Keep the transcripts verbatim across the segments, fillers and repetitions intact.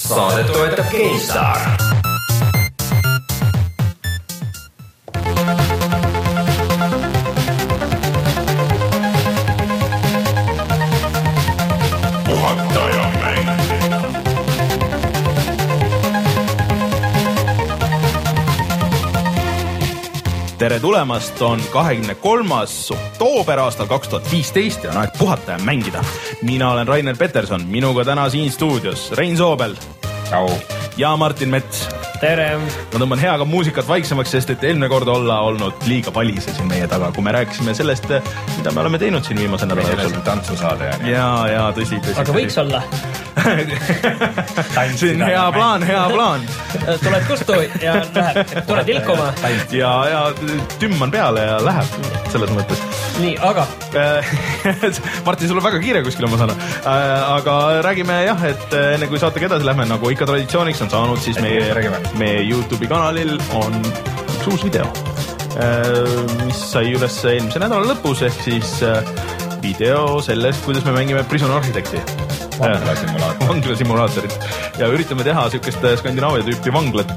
Saadet toetab GameStar. Tere tulemast, on kahekümne kolmas oktoober aastal kaks tuhat viisteist ja on aeg puhata ja mängida. Mina olen Rainer Peterson, minuga täna siin stuudios Rein Soobel. Ciao. Ja Martin Mets. Tere. Ma tõmban heaga muusikat vaiksemaks, sest et eelmine kord olla olnud liiga palise siin meie taga, kui me rääkisime sellest, mida me oleme teinud siin viimase nädala jooksul. Tantsusaade. Ja, ja, tõsi, tõsi. Aga võiks olla. See on hea plaan, hea plaan. Tuled kustu ja läheb, tuled ilkuma. Ja, ja tümman peale ja läheb selles mõttes. Nii, aga? Martin, sul on väga kiire kuskile, ma saan. Aga räägime jah, et enne kui saatega edasi lähme, nagu ikka traditsiooniks on saanud, siis meie, meie YouTube'i kanalil on üks uus video, mis sai üles eelmise nädala lõpus, ehk siis video sellest, kuidas me mängime Prison Architecti. Vanglasimulaatorit. Vanglasimulaatorit. Ja üritame teha sihukest Skandinaavia tüüpi vanglat,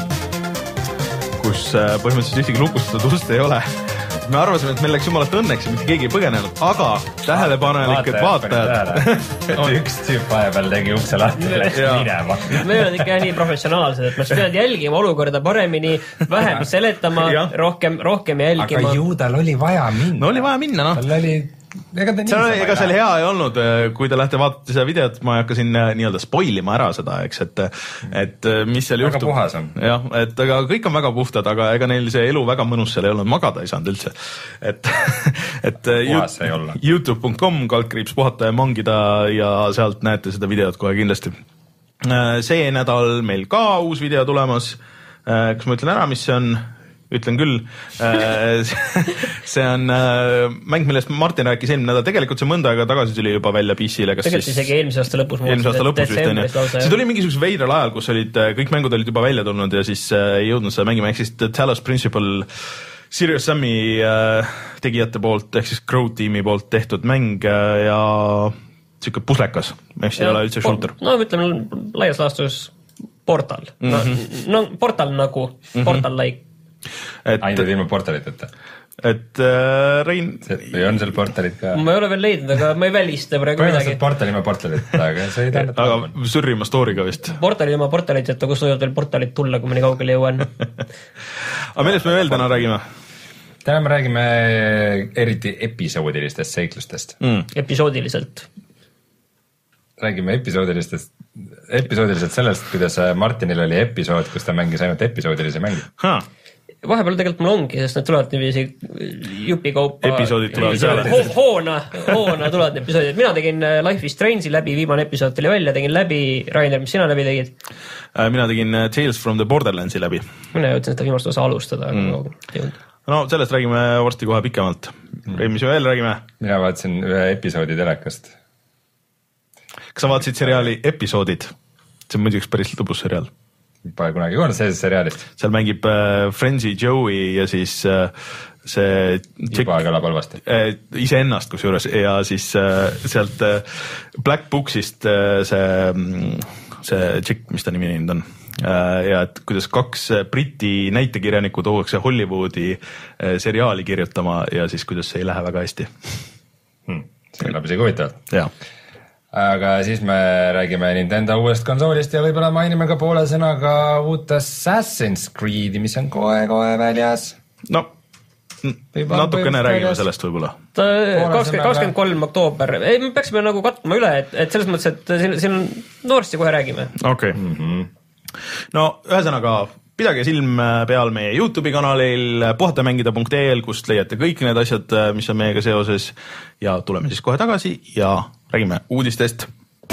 kus põhimõtteliselt ühtegi lukustatud ust ei ole. Me arvasime, et meil läks jumalast õnneks ja mitte keegi ei põgenenud, aga tähelepanelikud vaatajad. On üks tüüp vahepeal tegi ukse lahti ja läks minema. Me oleme ikka nii professionaalsed, et me peavad jälgima olukorda paremini, vähem seletama, rohkem, rohkem jälgima. Aga ju tal oli vaja minna. No oli vaja minna, noh. Tal oli... Ega, ega seal hea ei olnud, kui te lähete vaatate seda videot, ma ei hakka siin nii-öelda spoilima ära seda, eks, et, et mis seal juhtub. Väga puhas on. Jah, et aga kõik on väga puhtad, aga ega neil see elu väga mõnus seal ei olnud, magada ei saanud üldse. Et, et youtube punkt com kaldkriips puhata ja mangida ja sealt näete seda videot kohe kindlasti. See nädal meil ka uus video tulemas. Kas ma ütlen ära, mis see on? Ütlen küll, see on mäng, millest Martin rääkis eelmine nädal, tegelikult see mõnda aega tagasi tuli juba välja P C-le. Tegelikult isegi eelmise aasta lõpus. Eelmise aasta lõpus vist, on ju. See tuli mingisuguse veidral ajal, kus olid, kõik mängud olid juba välja tulnud ja siis ei jõudnud seda mängima, ehk siis Talos Principle Serious Sam'i tegijate poolt, ehk siis Crow tiimi poolt tehtud mäng ja siuke puslekas, ehk siis ei ole üldse shooter. No ütleme, laias laastus Portal. No, no Portal nagu, Portal-like. Ainult ilma portaliteta. Et äh, Rein... Või on seal portalit ka? Ma ei ole veel leidnud, aga ma ei välista praegu midagi. Portal ilma portaliteta, aga see ei tähendab. Aga sürrima story'ga vist. Portal ilma portaliteta, kus võivad veel portalit tulla, kui mõni kaugele jõuan. Aga millest me veel täna räägime? Täna me räägime eriti episoodilistest seiklustest. Mm. Episoodiliselt. Räägime episoodilistest, episoodiliselt sellest, kuidas Martinil oli episood, kus ta mängis ainult episoodilisi mängi. Ha. Vahepeal tegelikult mul ongi, sest need tulevad niiviisi jupikaupa. Episoodid tulevad seal. Ho hoona, hoona tulevad episoodid. Mina tegin Life is Strange'i läbi, viimane episood tuli välja, tegin läbi. Rainer, mis sina läbi tegid? Mina tegin Tales from the Borderlands'i läbi. Mina jõudsin seda viimast osa alustada. Mm. No sellest räägime varsti kohe pikemalt. Rein, mis me veel räägime? Mina vaatasin ühe episoodi telekast. Kas sa vaatasid seriaali Episoodid? See on muidugi päris lõbus seriaal. Pole kunagi kuulnud sellest seriaalist. Seal mängib äh, Frenzy Joey ja siis äh, see juba kõlab halvasti. Äh, ise ennast kusjuures ja siis äh, sealt äh, Black Booksist äh, see, see tšikk, mis ta nimi nüüd on. Äh, ja et kuidas kaks briti näitekirjanikku tuuakse Hollywoodi äh, seriaali kirjutama ja siis kuidas see ei lähe väga hästi. Hmm. See kõlab isegi huvitavalt. Jaa. Aga siis me räägime Nintendo uuest konsoolist ja võib-olla mainime ka poole sõnaga uut Assassin's Creed'i, mis on kohe-kohe väljas. No, natukene räägime väljas. Sellest võib-olla. kakskümmend kolm oktoober. Ei, me peaksime nagu katma üle, et, et selles mõttes, et siin, siin on noorsti kohe räägime. Okei. Okay. Mm-hmm. No, ühesõnaga, pidage silm peal meie YouTube'i kanalil puhatamängida punkt e l, kust leiate kõik need asjad, mis on meiega seoses ja tuleme siis kohe tagasi ja räägime uudistest.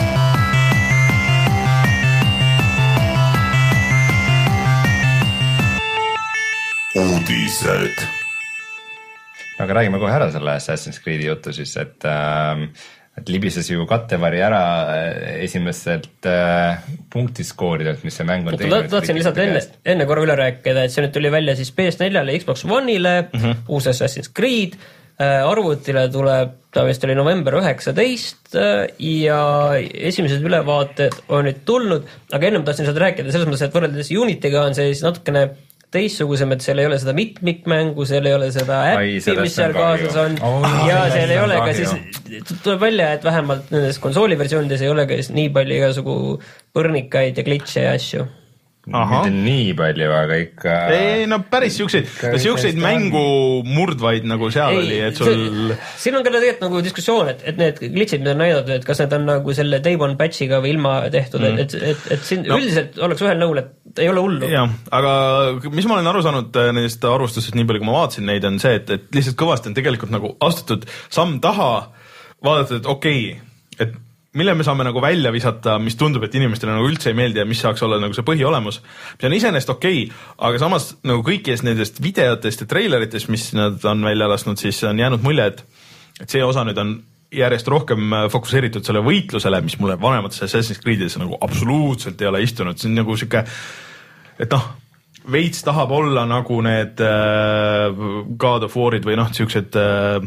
Uudised. Aga räägime kohe ära selle Assassin's Creed'i jutu siis, et, äh, et libises ju kattevari ära esimestelt äh, punktiskooridelt, mis see mäng on teinud. Tahtsin lihtsalt enne, enne korra üle rääkida, et see nüüd tuli välja siis P S neljale, Xbox One'ile, mm-hmm. uus Assassin's Creed, äh, arvutile tuleb ta vist oli november üheksateist ja esimesed ülevaated on nüüd tulnud, aga ennem tahtsin seda rääkida selles mõttes, et võrreldes Unity'ga on see siis natukene teistsugusem, et seal ei ole seda mitmikmängu, seal ei ole seda äppi, mis seal kaasas on oh, ja jah, seal ei ole ka siis, tuleb välja, et vähemalt nendes konsooliversioonides ei ole ka siis nii palju igasugu põrnikaid ja glitche ja asju. Mitte nii palju, aga ikka ei, no päris siukseid, siukseid mängu murdvaid nagu seal ei, oli, et sul siin on ka tegelikult nagu diskussioon, et, et need glitchid, mida on näidatud, et kas need on nagu selle day one patchiga või ilma tehtud mm. et, et, et siin no. üldiselt oleks ühel nõul, et ei ole hullu. Jah, aga mis ma olen aru saanud nendest arvustusest nii palju, kui ma vaatasin neid, on see, et, et lihtsalt kõvasti on tegelikult nagu astutud samm taha, vaadatud, et okei okay, et mille me saame nagu välja visata, mis tundub, et inimestele nagu üldse ei meeldi ja mis saaks olla nagu see põhiolemus. See on iseenesest okei, okay, aga samas nagu kõikidest nendest videotest ja treileritest, mis nad on välja lasknud, siis on jäänud mulje, et, et see osa nüüd on järjest rohkem fokusseeritud selle võitlusele, mis mulle vanemates Assassin's Creed'is nagu absoluutselt ei ole istunud. See on nagu siuke, et noh, veits tahab olla nagu need äh, God of War'id või noh, siuksed äh,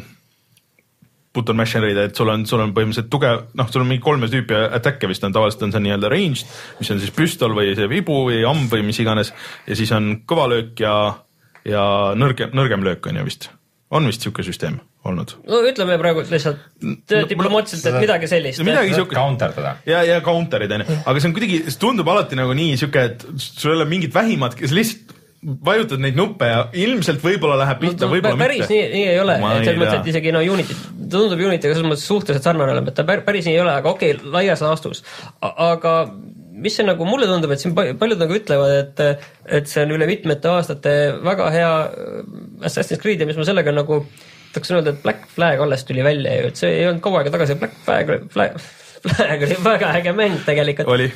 button masherid, et sul on, sul on põhimõtteliselt tugev, noh, sul on mingi kolme tüüpi attacke vist on, tavaliselt on see nii-öelda ranged, mis on siis püstol või see vibu või amb või mis iganes, ja siis on kõva löök ja, ja nõrgem, nõrgem löök on ju vist. On vist siuke süsteem olnud? No ütleme praegu lihtsalt no, diplomaatiliselt, et midagi sellist. Midagi siuke countertada. Ja, ja counterid on ju, aga see on kuidagi, see tundub alati nagu nii siuke, et sul ei ole mingit vähimat, see lihtsalt vajutad neid nuppe ja ilmselt võib-olla läheb pihta, no, võib-olla päris mitte. Päris nii, nii ei ole, et selles mõttes, et isegi no Unity, tundub Unity'ga selles mõttes suhteliselt sarnane olema, et ta päris nii ei ole, aga okei, okay, laias laastus. Aga mis see nagu mulle tundub, et siin paljud nagu ütlevad, et, et see on üle mitmete aastate väga hea Assassin's Creed ja mis ma sellega nagu, tahaksin öelda, et Black Flag alles tuli välja ju, et see ei olnud kaua aega tagasi, Black Flag, Flag, Flag oli väga äge mäng tegelikult. Oli.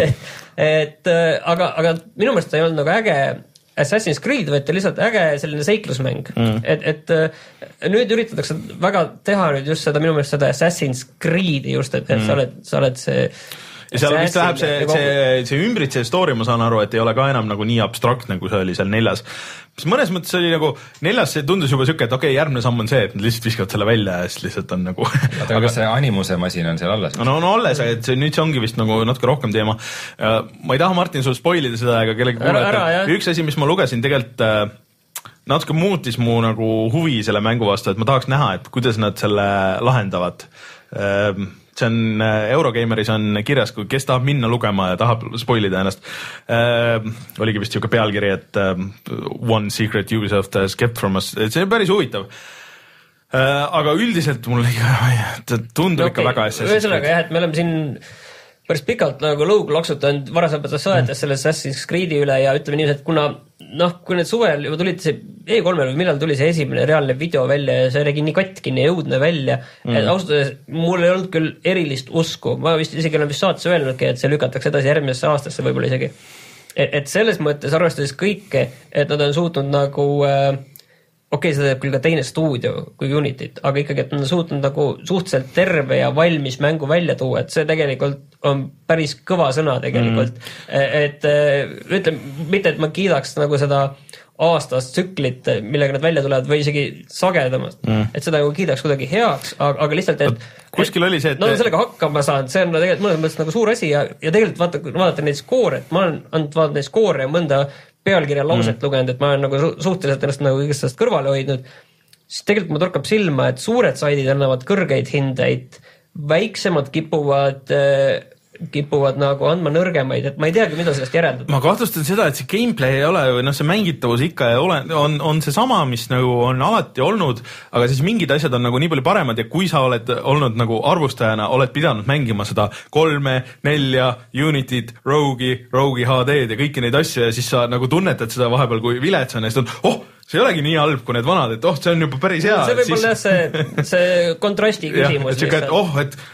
et aga, aga minu meelest ta ei olnud nagu äge Assassin's Creed, vaid ta lihtsalt äge selline seiklusmäng. Mm. Et, et nüüd üritatakse väga teha nüüd just seda, minu meelest seda Assassin's Creed'i just, et, et mm. sa oled, sa oled see ja seal vist läheb see, see, see ümbritsev story, ma saan aru, et ei ole ka enam nagu nii abstraktne, kui see oli seal neljas. Mõnes mõttes oli nagu, neljas see tundus juba siuke, et okei, okay, järgmine samm on see, et nad lihtsalt viskavad selle välja ja siis lihtsalt on nagu aga kas see animuse masin on seal alles? No, no alles, et see, nüüd see ongi vist nagu natuke rohkem teema. Ma ei taha, Martin, sul spoilida seda ega kellegi kuulata. Üks asi, mis ma lugesin tegelikult natuke muutis mu nagu huvi selle mängu vastu, et ma tahaks näha, et kuidas nad selle lahendavad. See on Eurogeimeris on kirjas, kui kes tahab minna lugema ja tahab spoilida ennast. Äh, oligi vist siuke pealkiri, et uh, one secret Ubisoft has kept from us. See on päris huvitav. Äh, aga üldiselt mul tundub no, ikka okay. väga asja. Ühesõnaga jah, et me oleme siin päris pikalt nagu lõugu laksutanud varasemates saetes mm. selle Assassin's Creed'i üle ja ütleme nii, et kuna noh, kui need suvel juba tulid see E kolmel või millal tuli see esimene reaalne video välja ja see oligi nii katkine ja jõudne välja, mm. et ausalt, mul ei olnud küll erilist usku, ma vist isegi olen vist saates öelnudki, et see lükatakse edasi järgmisesse aastasse võib-olla isegi. Et, et selles mõttes arvestades kõike, et nad on suutnud nagu äh, okei okay,, seda teeb küll ka teine stuudio kui Unityt, aga ikkagi, et nad on suutnud nagu suhteliselt terve ja valmis mängu välja tuua, et see tegelikult on päris kõva sõna tegelikult. Mm. Et ütleme, mitte et ma kiidaks nagu seda aastast tsüklit, millega nad välja tulevad või isegi sagedamast, mm. et seda nagu kiidaks kuidagi heaks, aga, aga lihtsalt, et kuskil oli see, et no sellega hakkama saanud, see on no, tegelikult mõnes mõttes nagu suur asi ja, ja tegelikult vaata, vaadata neid skoore, et ma olen andnud vaadata neid skoore ja mõnda pealkirja lauset mm. lugenud, et ma olen nagu suhteliselt ennast nagu kõigest sellest kõrvale hoidnud, siis tegelikult ma torkab silma, et suured saidid annavad kõrgeid hindeid, väiksemad kipuvad, kipuvad nagu andma nõrgemaid, et ma ei teagi, mida sellest järeldada. Ma kahtlustan seda, et see gameplay ei ole, või noh, see mängitavus ikka ei ole, on, on see sama, mis nagu on alati olnud, aga siis mingid asjad on nagu nii palju paremad ja kui sa oled olnud nagu arvustajana, oled pidanud mängima seda kolme, nelja, Unityt, Rogue'i, Rogue'i H D-d ja kõiki neid asju ja siis sa nagu tunnetad seda vahepeal kui viletsana ja siis on, oh, see ei olegi nii halb kui need vanad, et oh, see on juba päris hea. See võib olla siis... see, see kontrasti küsimus. Ja, et, et, oh, et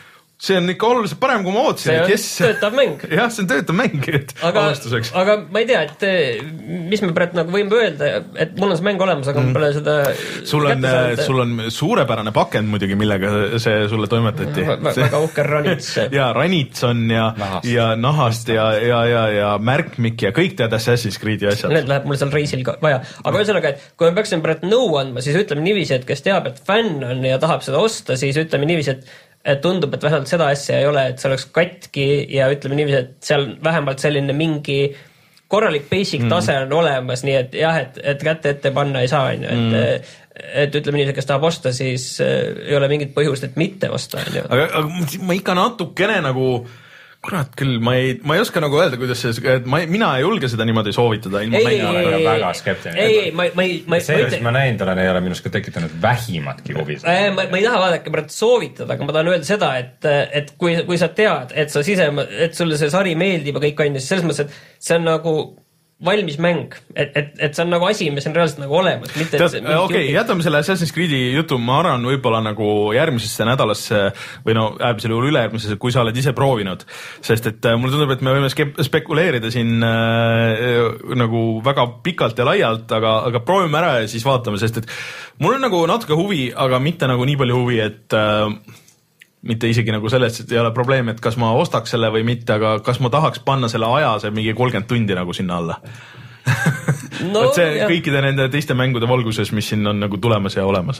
see on ikka oluliselt parem, kui ma ootasin. See on kes... töötav mäng. jah, see on töötav mäng, et aga, alustuseks. aga ma ei tea, et mis me praegu nagu võime öelda, et mul on see mäng olemas, aga mm. ma pole seda sul on, sul on suurepärane pakend muidugi, millega see sulle toimetati. Väga uhke ranits. ja ranits on ja nahast, ja, nahast ja, ja, ja, ja märkmik ja kõik tead Assassin's Creed'i asjad. Need läheb mul seal reisil ka vaja. Aga ühesõnaga, et kui me peaksime praegu nõu andma, siis ütleme niiviisi, et kes teab, et fänn on ja tahab seda osta, siis ütleme niiviisi, et et tundub, et vähemalt seda asja ei ole, et see oleks katki ja ütleme niiviisi, et seal vähemalt selline mingi korralik basic tase on mm. olemas, nii et jah, et, et kätte ette panna ei saa, et, mm. et ütleme niiviisi, kes tahab osta, siis ei ole mingit põhjust, et mitte osta. Aga, aga ma ikka natukene nagu kurat küll, ma ei, ma ei oska nagu öelda, kuidas see, et ma, mina ei julge seda niimoodi soovitada. Ilma ei, ei, ei, ei, väga skeptiline. Ei, ei, ma, ma ei, ma ei, see, mis ma näinud olen, ei ole minust ka tekitanud vähimatki huvi. Ma, ma ei taha vaadake praegu soovitada, aga ma tahan öelda seda, et, et kui, kui sa tead, et sa sisema, et sulle see sari meeldib ja kõik on, siis selles mõttes, et see on nagu valmis mäng, et, et, et see on nagu asi, mis on reaalselt nagu olemas. Okei, okay, jätame selle Assassin's Creed'i jutu, ma arvan võib-olla nagu järgmisesse nädalasse või no äärmisel juhul ülejärgmisesse, kui sa oled ise proovinud, sest et mulle tundub, et me võime spekuleerida siin äh, nagu väga pikalt ja laialt, aga, aga proovime ära ja siis vaatame, sest et mul on nagu natuke huvi, aga mitte nagu nii palju huvi, et äh, mitte isegi nagu sellest, et ei ole probleem, et kas ma ostaks selle või mitte, aga kas ma tahaks panna selle aja, see mingi kolmkümmend tundi nagu sinna alla. No, et see jah. Kõikide nende teiste mängude valguses, mis siin on nagu tulemas ja olemas.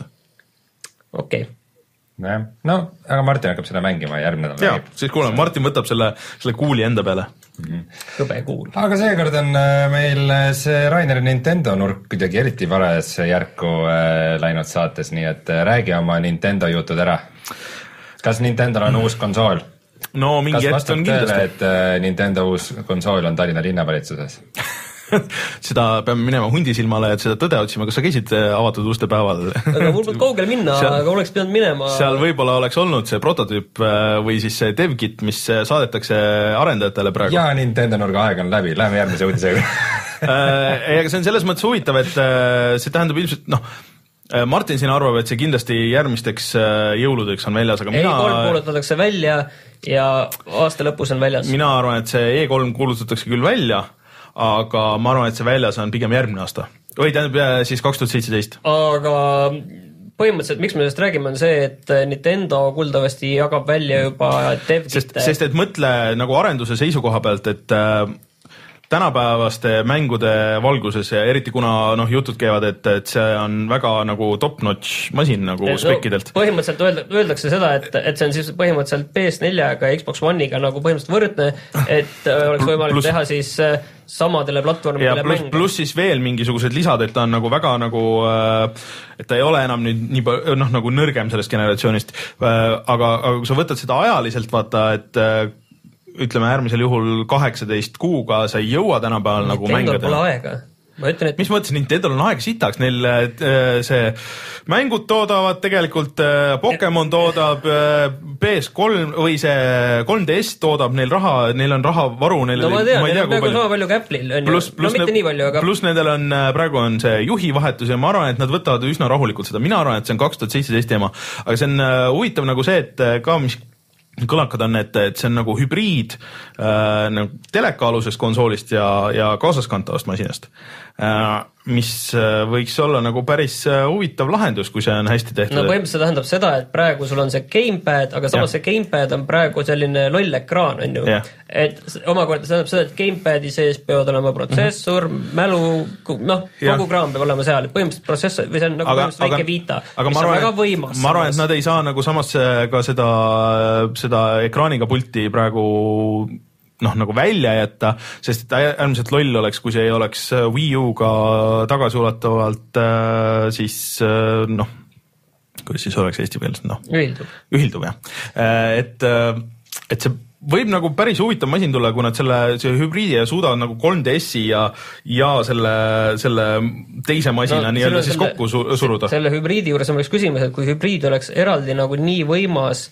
Okei. Okay. No, aga Martin hakkab seda mängima järgmine nädal. Jaa, siis kuuleme, Martin võtab selle, selle kuuli enda peale. Mm-hmm. Kõbe kuul. Aga seekord on meil see Raineri Nintendo nurk kuidagi eriti vares järku läinud saates, nii et räägi oma Nintendo jutud ära. Kas Nintendol on uus konsool? No mingi hetk on kindlasti. Et uh, Nintendo uus konsool on Tallinna linnavalitsuses? seda peame minema hundisilmale, et seda tõde otsima. Kas sa käisid avatud uste päeval? aga mul polnud kaugele minna, seal, aga oleks pidanud minema. Seal võib-olla oleks olnud see prototüüp või siis see devkit, mis saadetakse arendajatele praegu. Ja Nintendo nurga aeg on läbi, läheme järgmise uudisega. Aga see on selles mõttes huvitav, et see tähendab ilmselt, noh, Martin siin arvab, et see kindlasti järgmisteks jõuludeks on väljas, aga mina... E kolm kuulutatakse välja ja aasta lõpus on väljas. Mina arvan, et see E kolm kuulutatakse küll välja, aga ma arvan, et see väljas on pigem järgmine aasta. Või tähendab siis kaks tuhat seitseteist. Aga põhimõtteliselt, miks me sellest räägime, on see, et Nintendo kuldavasti jagab välja juba devkite. Sest, sest et mõtle nagu arenduse seisukoha pealt, et tänapäevaste mängude valguses ja eriti kuna noh, jutud käivad, et, et see on väga nagu top-notch masin nagu no, spekidelt. Põhimõtteliselt öelda, öeldakse seda, et, et see on siis põhimõtteliselt P S neljega ja Xbox One'iga nagu põhimõtteliselt võrdne, et oleks võimalik plus, teha siis samadele platvormidele mänge. Pluss siis veel mingisugused lisad, et ta on nagu väga nagu, et ta ei ole enam nüüd nii noh, nagu nõrgem sellest generatsioonist, aga, aga kui sa võtad seda ajaliselt, vaata, et ütleme äärmisel juhul kaheksateist kuuga sa ei jõua tänapäeval nagu mängida. Nintendo pole aega. Ma ütlen, et... Mis mõttes Nintendol on aeg sitaks? Neil see mängud toodavad tegelikult, Pokemon toodab, P S kolm või see kolm D S toodab neil raha, neil on raha varu. Neil no ma tean, neil on peaaegu sama palju kui Apple'il. Plus, plus no mitte ne... nii palju, aga... Plus nendel on, praegu on see juhivahetus ja ma arvan, et nad võtavad üsna rahulikult seda. Mina arvan, et see on kaks tuhat seitseteist teema. Aga see on huvitav nagu see, et ka mis kõlakad on, et, et see on nagu hübriid äh, nagu telekaalusest konsoolist ja, ja kaasaskantavast masinast, äh, mis võiks olla nagu päris huvitav lahendus, kui see on hästi tehtud. No põhimõtteliselt tähendab seda, et praegu sul on see gamepad, aga samas ja. See gamepad on praegu selline loll ekraan, on ju. Ja. Et omakorda tähendab seda, et gamepadi sees peavad olema protsessor, mm-hmm. mälu, noh, kogu kraam peab olema seal, et põhimõtteliselt protsessor, või see on nagu aga, põhimõtteliselt väike viita, mis on väga võimas. Ma arvan, et nad ei saa nagu samas ka seda, seda ekraaniga pulti praegu noh, nagu välja jätta, sest äärmiselt loll oleks, kui see ei oleks Wii U-ga tagasiulatavalt siis noh, kuidas siis oleks eesti keeles, noh. Ühildub. Ühildub, jah. Et, et see võib nagu päris huvitav masin tulla, kui nad selle see hübriidi ja suudavad nagu kolm D S-i ja, ja selle, selle teise masina no, nii-öelda siis selle, kokku suruda. Selle hübriidi juures on üks küsimus, et kui hübriid oleks eraldi nagu nii võimas,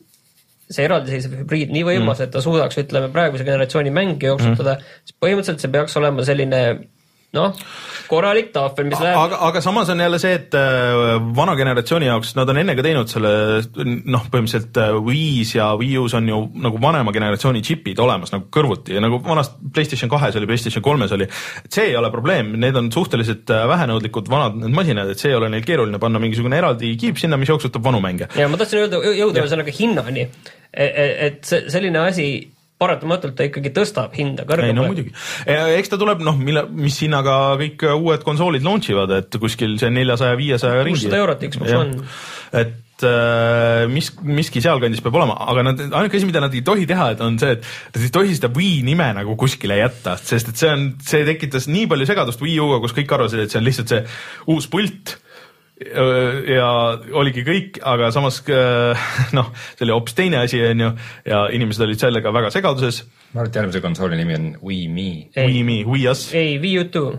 see eraldiseisev hübriid nii võimas, mm. et ta suudaks, ütleme, praeguse generatsiooni mänge jooksutada, mm. siis põhimõtteliselt see peaks olema selline noh, korralik tahvel, mis läheb. Aga, aga samas on jälle see, et vana generatsiooni jaoks nad on enne ka teinud selle, noh, põhimõtteliselt Wii's ja Wii U's on ju nagu vanema generatsiooni chipid olemas nagu kõrvuti ja nagu vanast PlayStation kahes oli, PlayStation kolmes oli. See ei ole probleem, need on suhteliselt vähenõudlikud vanad need masinad, et see ei ole neil keeruline panna mingisugune eraldi kiip sinna, mis jooksutab vanu mänge. Ja ma tahtsin öelda, jõuda sellega hinnani, et selline asi paratamatult ta ikkagi tõstab hinda kõrgemale. Ei, no muidugi. Eks ta tuleb, noh, mille, mis hinnaga kõik uued konsoolid launchivad, et kuskil see neljasaja viiesaja ringi. kuussada eurot Xbox One. Et äh, mis, miski sealkandis peab olema, aga nad, ainuke asi, mida nad ei tohi teha, et on see, et nad ei tohi seda Wii nime nagu kuskile jätta, sest et see on, see tekitas nii palju segadust Wii U'ga, kus kõik arvasid, et see on lihtsalt see uus pult ja oligi kõik, aga samas noh, see oli hoopis teine asi on ju ja inimesed olid sellega väga segaduses. Ma arvan, et järgmise konsooli nimi on Wii Me. Wii Me, Wii Us. Ei, Wii U two.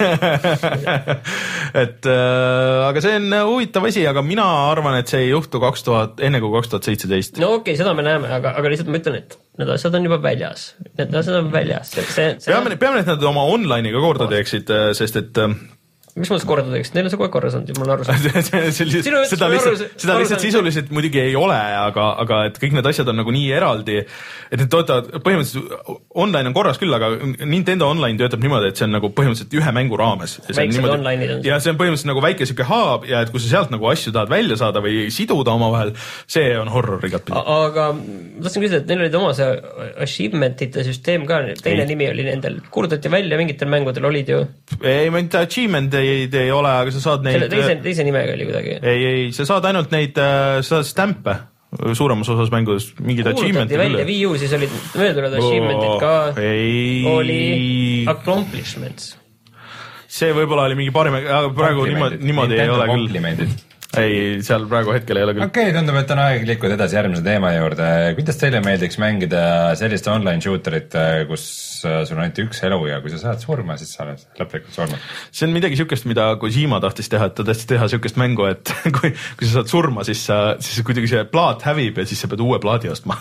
et äh, aga see on huvitav asi, aga mina arvan, et see ei juhtu kaks tuhat, enne kui kaks tuhat seitseteist. No okei, okay, seda me näeme, aga, aga lihtsalt ma ütlen, et need asjad on juba väljas. Need asjad on väljas. See, see, see peame, on... peame, et nad oma online'iga korda teeksid, sest et mis mõttes korda teeks? Neil on see kohe korras olnud, ma olen aru saanud. seda lihtsalt, seda lihtsalt sisuliselt muidugi ei ole, aga, aga et kõik need asjad on nagu nii eraldi, et need toetavad, põhimõtteliselt online on korras küll, aga Nintendo Online töötab niimoodi, et see on nagu põhimõtteliselt ühe mängu raames. Väiksed online'id on see. Ja see on põhimõtteliselt nagu väike siuke haab ja et kui sa sealt nagu asju tahad välja saada või siduda oma vahel, see on horror igat pidi. Aga ma tahtsin küsida, et neil olid oma see achievement'ite süsteem ka, teine ei. Nimi oli nendel, kuulutati välja, mingitel mängudel olid ju. Ei, mitte achievement ei, ei ole, aga sa saad neid... Teise, teise nimega oli kuidagi. Ei, ei, sa saad ainult neid, sa saad stampe suuremas osas mängudes, mingid achievement'id üle. Kuulutati välja Wii U, siis olid möödunud achievement'id ka. Ei. Oli accomplishments. See võib-olla oli mingi parim, aga praegu niimoodi, niimoodi ei ole küll. Ei, seal praegu hetkel ei ole küll. Okei, okay, tundub, et on aeg liikuda edasi järgmise teema juurde. Kuidas teile meeldiks mängida sellist online shooterit, kus sul on ainult üks elu ja kui sa saad surma, siis sa oled lõplikult surma? See on midagi siukest, mida Kojima tahtis teha, et ta tahtis teha siukest mängu, et kui, kui sa saad surma, siis, sa, siis kuidagi see plaat hävib ja siis sa pead uue plaadi ostma.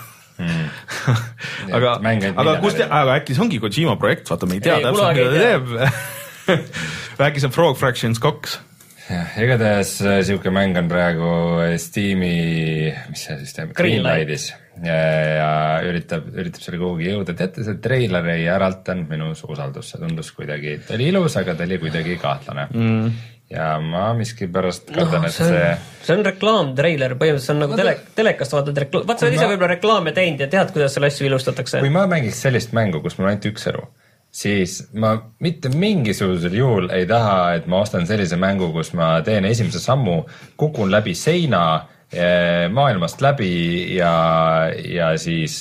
Hmm. aga, aga, kus te, aga äkki see ongi Kojima projekt, vaata, me ei tea täpselt, mida ta teeb. äkki see on Frog Fractions kaks. jah, igatahes siuke mäng on praegu Steam'i, mis see siis teeb? Greenlightis ja, ja üritab, üritab selle kuhugi jõuda. Teate, see trailer ei äraltanud minu usaldust, see tundus kuidagi, ta oli ilus, aga ta oli kuidagi kahtlane. Mm. Ja ma miskipärast kardan, no, et see... See, see on reklaamtreiler, põhimõtteliselt see on nagu tele, telekast vaatad reklaam. Vaat sa oled ise võib-olla reklaame teinud ja tead, kuidas selle asju ilustatakse. Kui ma mängiks sellist mängu, kus mul ainult üks elu, siis ma mitte mingisugusel juhul ei taha, et ma ostan sellise mängu, kus ma teen esimese sammu, kukun läbi seina maailmast läbi ja, ja siis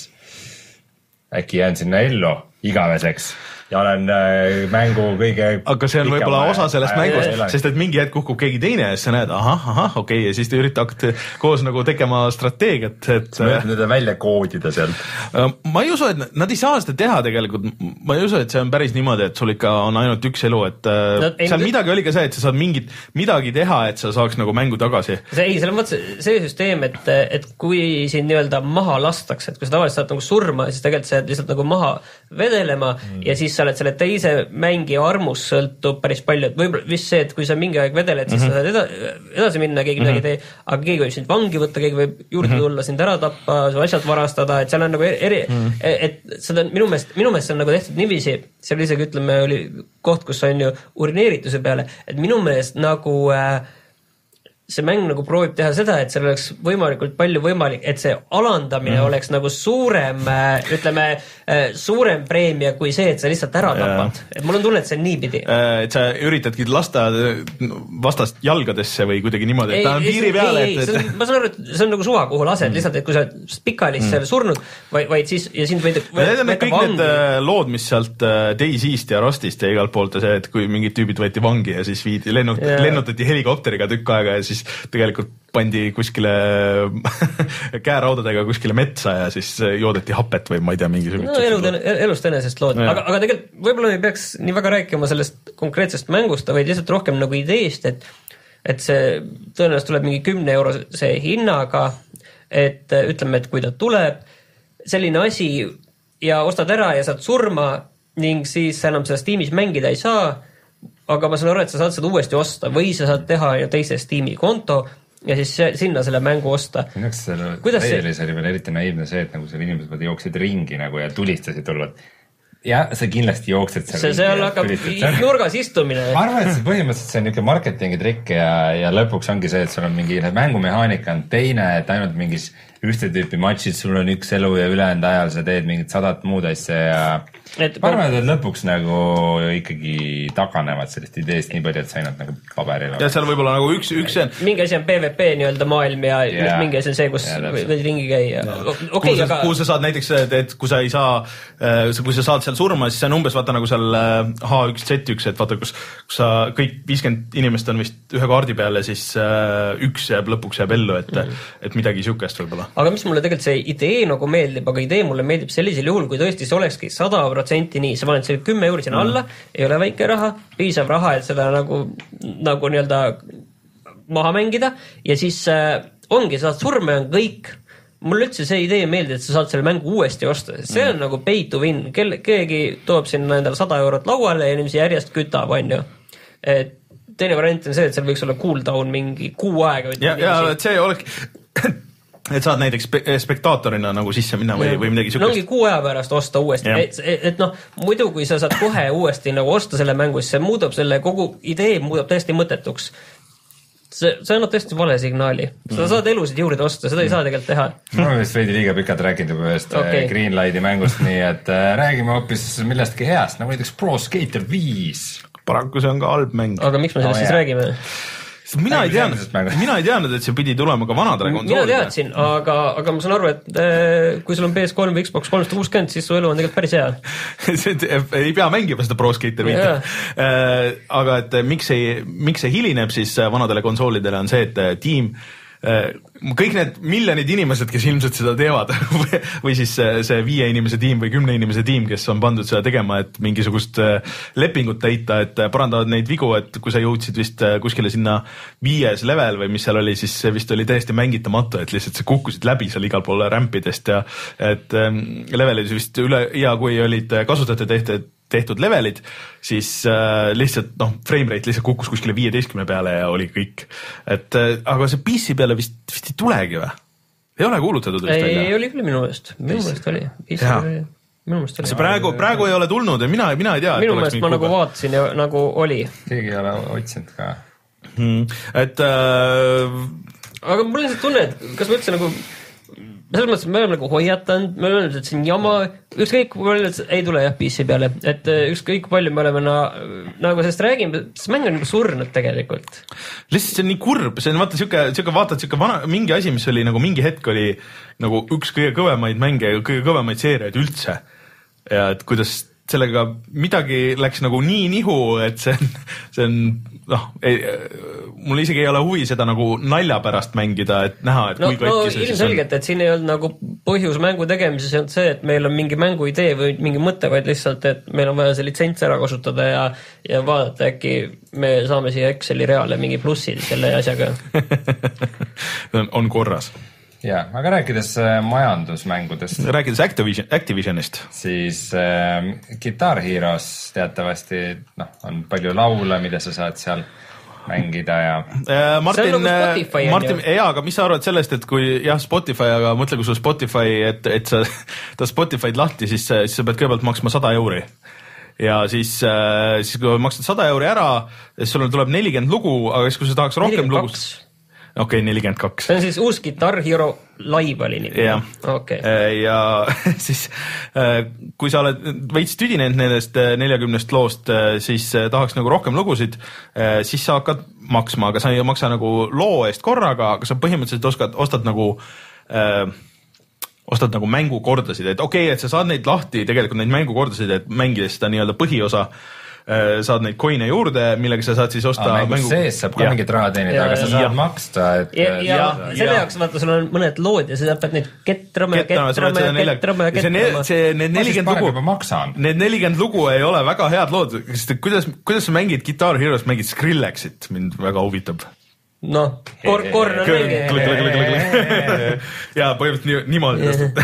äkki jään sinna ellu igaveseks ja olen äh, mängu kõige... Aga see on võib-olla osa sellest mängust, sest et mingi hetk kukub keegi teine ja siis sa näed, ahah, ahah, okei okay, ja siis te üritate hakata koos nagu tegema strateegiat, et... Sa võid teda välja koodida sealt. Ma ei usu, et nad ei saa seda teha tegelikult. Ma ei usu, et see on päris niimoodi, et sul ikka on ainult üks elu, et no, seal ei, midagi oli ka see, et sa saad mingit, midagi teha, et sa saaks nagu mängu tagasi. See, ei, selle mõttes see süsteem, et, et kui siin nii-öelda maha lastakse, et kui sa tavaliselt saad nagu surma, siis tegelikult sa lihtsalt nagu maha vedelema mm. ja siis sa oled selle teise mängi armus sõltub päris palju, et võib-olla vist see, et kui sa mingi aeg vedeled, siis mm-hmm. sa saad eda, edasi minna, keegi midagi mm-hmm. tee, aga keegi võib sind vangi võtta, keegi võib juurde mm-hmm. tulla, sind ära tappa, su asjad varastada, et seal on nagu eri, mm-hmm. et seda minu meelest, minu meelest see on nagu tehtud niiviisi, seal isegi ütleme, oli koht, kus on ju urineerituse peale, et minu meelest nagu äh, see mäng nagu proovib teha seda, et seal oleks võimalikult palju võimalik, et see alandamine mm. oleks nagu suurem, ütleme, suurem preemia kui see, et sa lihtsalt ära tapad. Yeah. Et mul on tunne, et see on niipidi. Et sa üritadki lasta vastast jalgadesse või kuidagi niimoodi, et ta on piiri peale. Ei, ei, et... ma saan aru, et see on nagu suva, kuhu lased mm. lihtsalt, et kui sa pikaliselt mm. surnud, vaid, vaid siis, ja sind võid... Need on kõik vangi. Need lood, mis sealt Daisy-st ja Rustist ja igalt poolt ja see, et kui mingid tüübid võeti vangi ja siis viidi, lennut, yeah. lennutati helikopteriga tükk aega ja siis tegelikult pandi kuskile käeraudadega kuskile metsa ja siis joodeti hapet või ma ei tea, mingisugune no, elu, elust enesest lood. Aga, aga tegelikult võib-olla ei peaks nii väga rääkima sellest konkreetsest mängust, vaid lihtsalt rohkem nagu ideest, et, et see tõenäoliselt tuleb mingi kümne eurose hinnaga, et ütleme, et kui ta tuleb selline asi ja ostad ära ja saad surma ning siis enam seda Steamis mängida ei saa, aga ma saan aru, et sa saad seda uuesti osta või sa saad teha teise Steam'i konto ja siis sinna selle mängu osta. Minu jaoks selle traileris oli veel eriti naiivne see, et nagu seal inimesed jooksid ringi nagu ja tulistasid tulvad. Ja sa kindlasti jooksed seal. See seal hakkab nurgas istumine. Ma arvan, et see põhimõtteliselt see on niuke marketingi trikk ja, ja lõpuks ongi see, et sul on mingi mängumehaanika on teine, et ainult mingis ühte tüüpi matšid, sul on üks elu ja ülejäänud ajal sa teed mingit sadat muud asja ja et, ma arvan, et lõpuks nagu ikkagi taganevad sellest ideest nii palju, et sa ainult nagu paberil. Ja seal võib-olla nagu üks, üks see... mingi asi on P V P nii-öelda maailm ja yeah. mingi asi on see, kus võid ringi käia. Okay, aga... kuhu sa saad näiteks, et kui sa ei saa, kui sa saad seal surma, siis see on umbes vaata nagu seal H üks Z üks, et vaata, kus, kus sa kõik viiskümmend inimest on vist ühe kaardi peal ja siis üks jääb lõpuks jääb ellu, et, mm. et midagi siukest võib-olla. Aga mis mulle tegelikult see idee nagu meeldib, aga idee mulle meeldib sellisel juhul, kui tõesti see olekski sada protsenti nii, sa paned selle kümme euri sinna alla, mm. ei ole väike raha, piisav raha, et seda nagu, nagu nii-öelda maha mängida ja siis äh, ongi, saad surme on kõik. Mulle üldse see idee meeldib, et sa saad selle mängu uuesti osta. See on mm. nagu pay to win. Kelle, keegi toob sinna endale sada eurot lauale ja inimesi järjest kütab, on ju. Et teine variant on see, et seal võiks olla cooldown mingi kuu aega. Ja, ja et see oleks... et saad näiteks spe spektaatorina nagu sisse minna või, või midagi sükest. No ongi kuu aja pärast osta uuesti, et, et, et noh, muidu kui sa saad kohe uuesti nagu osta selle mängu, siis see muudab selle kogu idee, muudab täiesti mõttetuks. See, see annab tõesti vale signaali. Sa mm. saad elusid juurde osta, seda mm. ei saa tegelikult teha. Ma olen vist veidi liiga pikalt rääkinud juba ühest okay. Greenlighti mängust, nii et äh, räägime hoopis millestki heast, nagu näiteks Pro Skater viis. Paraku see on ka halb mäng. Aga miks me sellest oh, siis jah. räägime? Mina ei, teadnud, mina ei teadnud, et see pidi tulema ka vanadele konsoolidele. Mina teadsin, aga, aga ma saan aru, et äh, kui sul on P S kolm või Xbox kolmsada kuuskümmend, siis su elu on tegelikult päris hea. ei pea mängima seda Pro Skater viite. Äh, aga et miks see, miks see hilineb siis vanadele konsoolidele on see, et tiim kõik need miljonid inimesed, kes ilmselt seda teevad või siis see viie inimese tiim või kümne inimese tiim, kes on pandud seda tegema, et mingisugust lepingut täita, et parandavad neid vigu, et kui sa jõudsid vist kuskile sinna viies level või mis seal oli, siis see vist oli täiesti mängitamatu, et lihtsalt sa kukkusid läbi seal igal pool rampidest ja et levelid vist üle ja kui olid kasutajate tehtud tehtud levelid, siis äh, lihtsalt noh, frame rate lihtsalt kukkus kuskile viieteistkümne peale ja oli kõik. Et äh, aga see P C peale vist, vist ei tulegi või? Ei ole kuulutatud vist välja? Ei, oli küll minu meelest. Minu meelest oli. P C oli. Minu meelest oli. See praegu, praegu ei ole tulnud ja mina, mina ei tea. Minu meelest ma nagu vaatasin ja nagu oli. Keegi ei ole otsinud ka. Hmm. Et äh... aga mul lihtsalt tunne, et kas ma üldse nagu selles mõttes, me oleme nagu hoiatanud, me oleme öelnud, et see on jama, ükskõik kui palju ei tule jah P C peale, et ükskõik palju me oleme na, nagu sellest räägime, see mäng on nagu surnud tegelikult. Lihtsalt see on nii kurb, see on vaata siuke, siuke vaatad siuke vana, mingi asi, mis oli nagu mingi hetk oli nagu üks kõige kõvemaid mänge, kõige kõvemaid seeriaid üldse ja et kuidas sellega midagi läks nagu nii nihu, et see on, see on noh, mul isegi ei ole huvi seda nagu nalja pärast mängida, et näha, et no, kui kaikki no, see ilmselgelt, on... et siin ei olnud nagu põhjus mängu tegemises on see, et meil on mingi mängu idee või mingi mõte, vaid lihtsalt, et meil on vaja see litsents ära kasutada ja, ja vaadata, äkki me saame siia Exceli reale mingi plussid selle asjaga. on korras. Ja, aga rääkides äh, majandusmängudest. Rääkides Activision, Activisionist. Siis äh, Guitar Heroes teatavasti no, on palju laule, mida sa saad seal mängida ja... Äh, Martin, see on nagu Spotify. Martin, jaa, aga mis sa arvad sellest, et kui jah, Spotify, aga mõtle, kui sul Spotify, et, et sa ta Spotify'd lahti, siis, siis sa pead kõigepealt maksma sada euri. Ja siis, siis kui maksad sada euri ära, siis sul tuleb nelikümmend lugu, aga siis kui sa tahaks rohkem lugus... okei, okay, nelikümmend kaks. See on siis uus Guitar Hero live oli nimi. Yeah. Okay. Ja siis kui sa oled veits tüdinenud nendest neljakümnest loost, siis tahaks nagu rohkem lugusid, siis sa hakkad maksma, aga sa ei maksa nagu loo eest korraga, aga sa põhimõtteliselt oskad, ostad nagu äh, ostad nagu mängukordasid, et okei okay,, et sa saad neid lahti, tegelikult neid mängukordasid, et mängides seda nii-öelda põhiosa saad neid coin'e juurde, millega sa saad siis osta ah, mängu sees saab ka ja. mingit raha teenida, aga sa saad ja. maksta, et ja, ja, ja selle jaoks vaata, sul on mõned lood ja sa pead neid kettrama ja kettrama ja kettrama ja kettrama. See need nelikümmend lugu, need nelikümmend lugu ei ole väga head lood, sest kuidas, kuidas sa mängid Guitar Heroes, mängid Skrillexit, mind väga huvitab. noh, kor-, korn on õige. ja põhimõtteliselt niimoodi tõstab.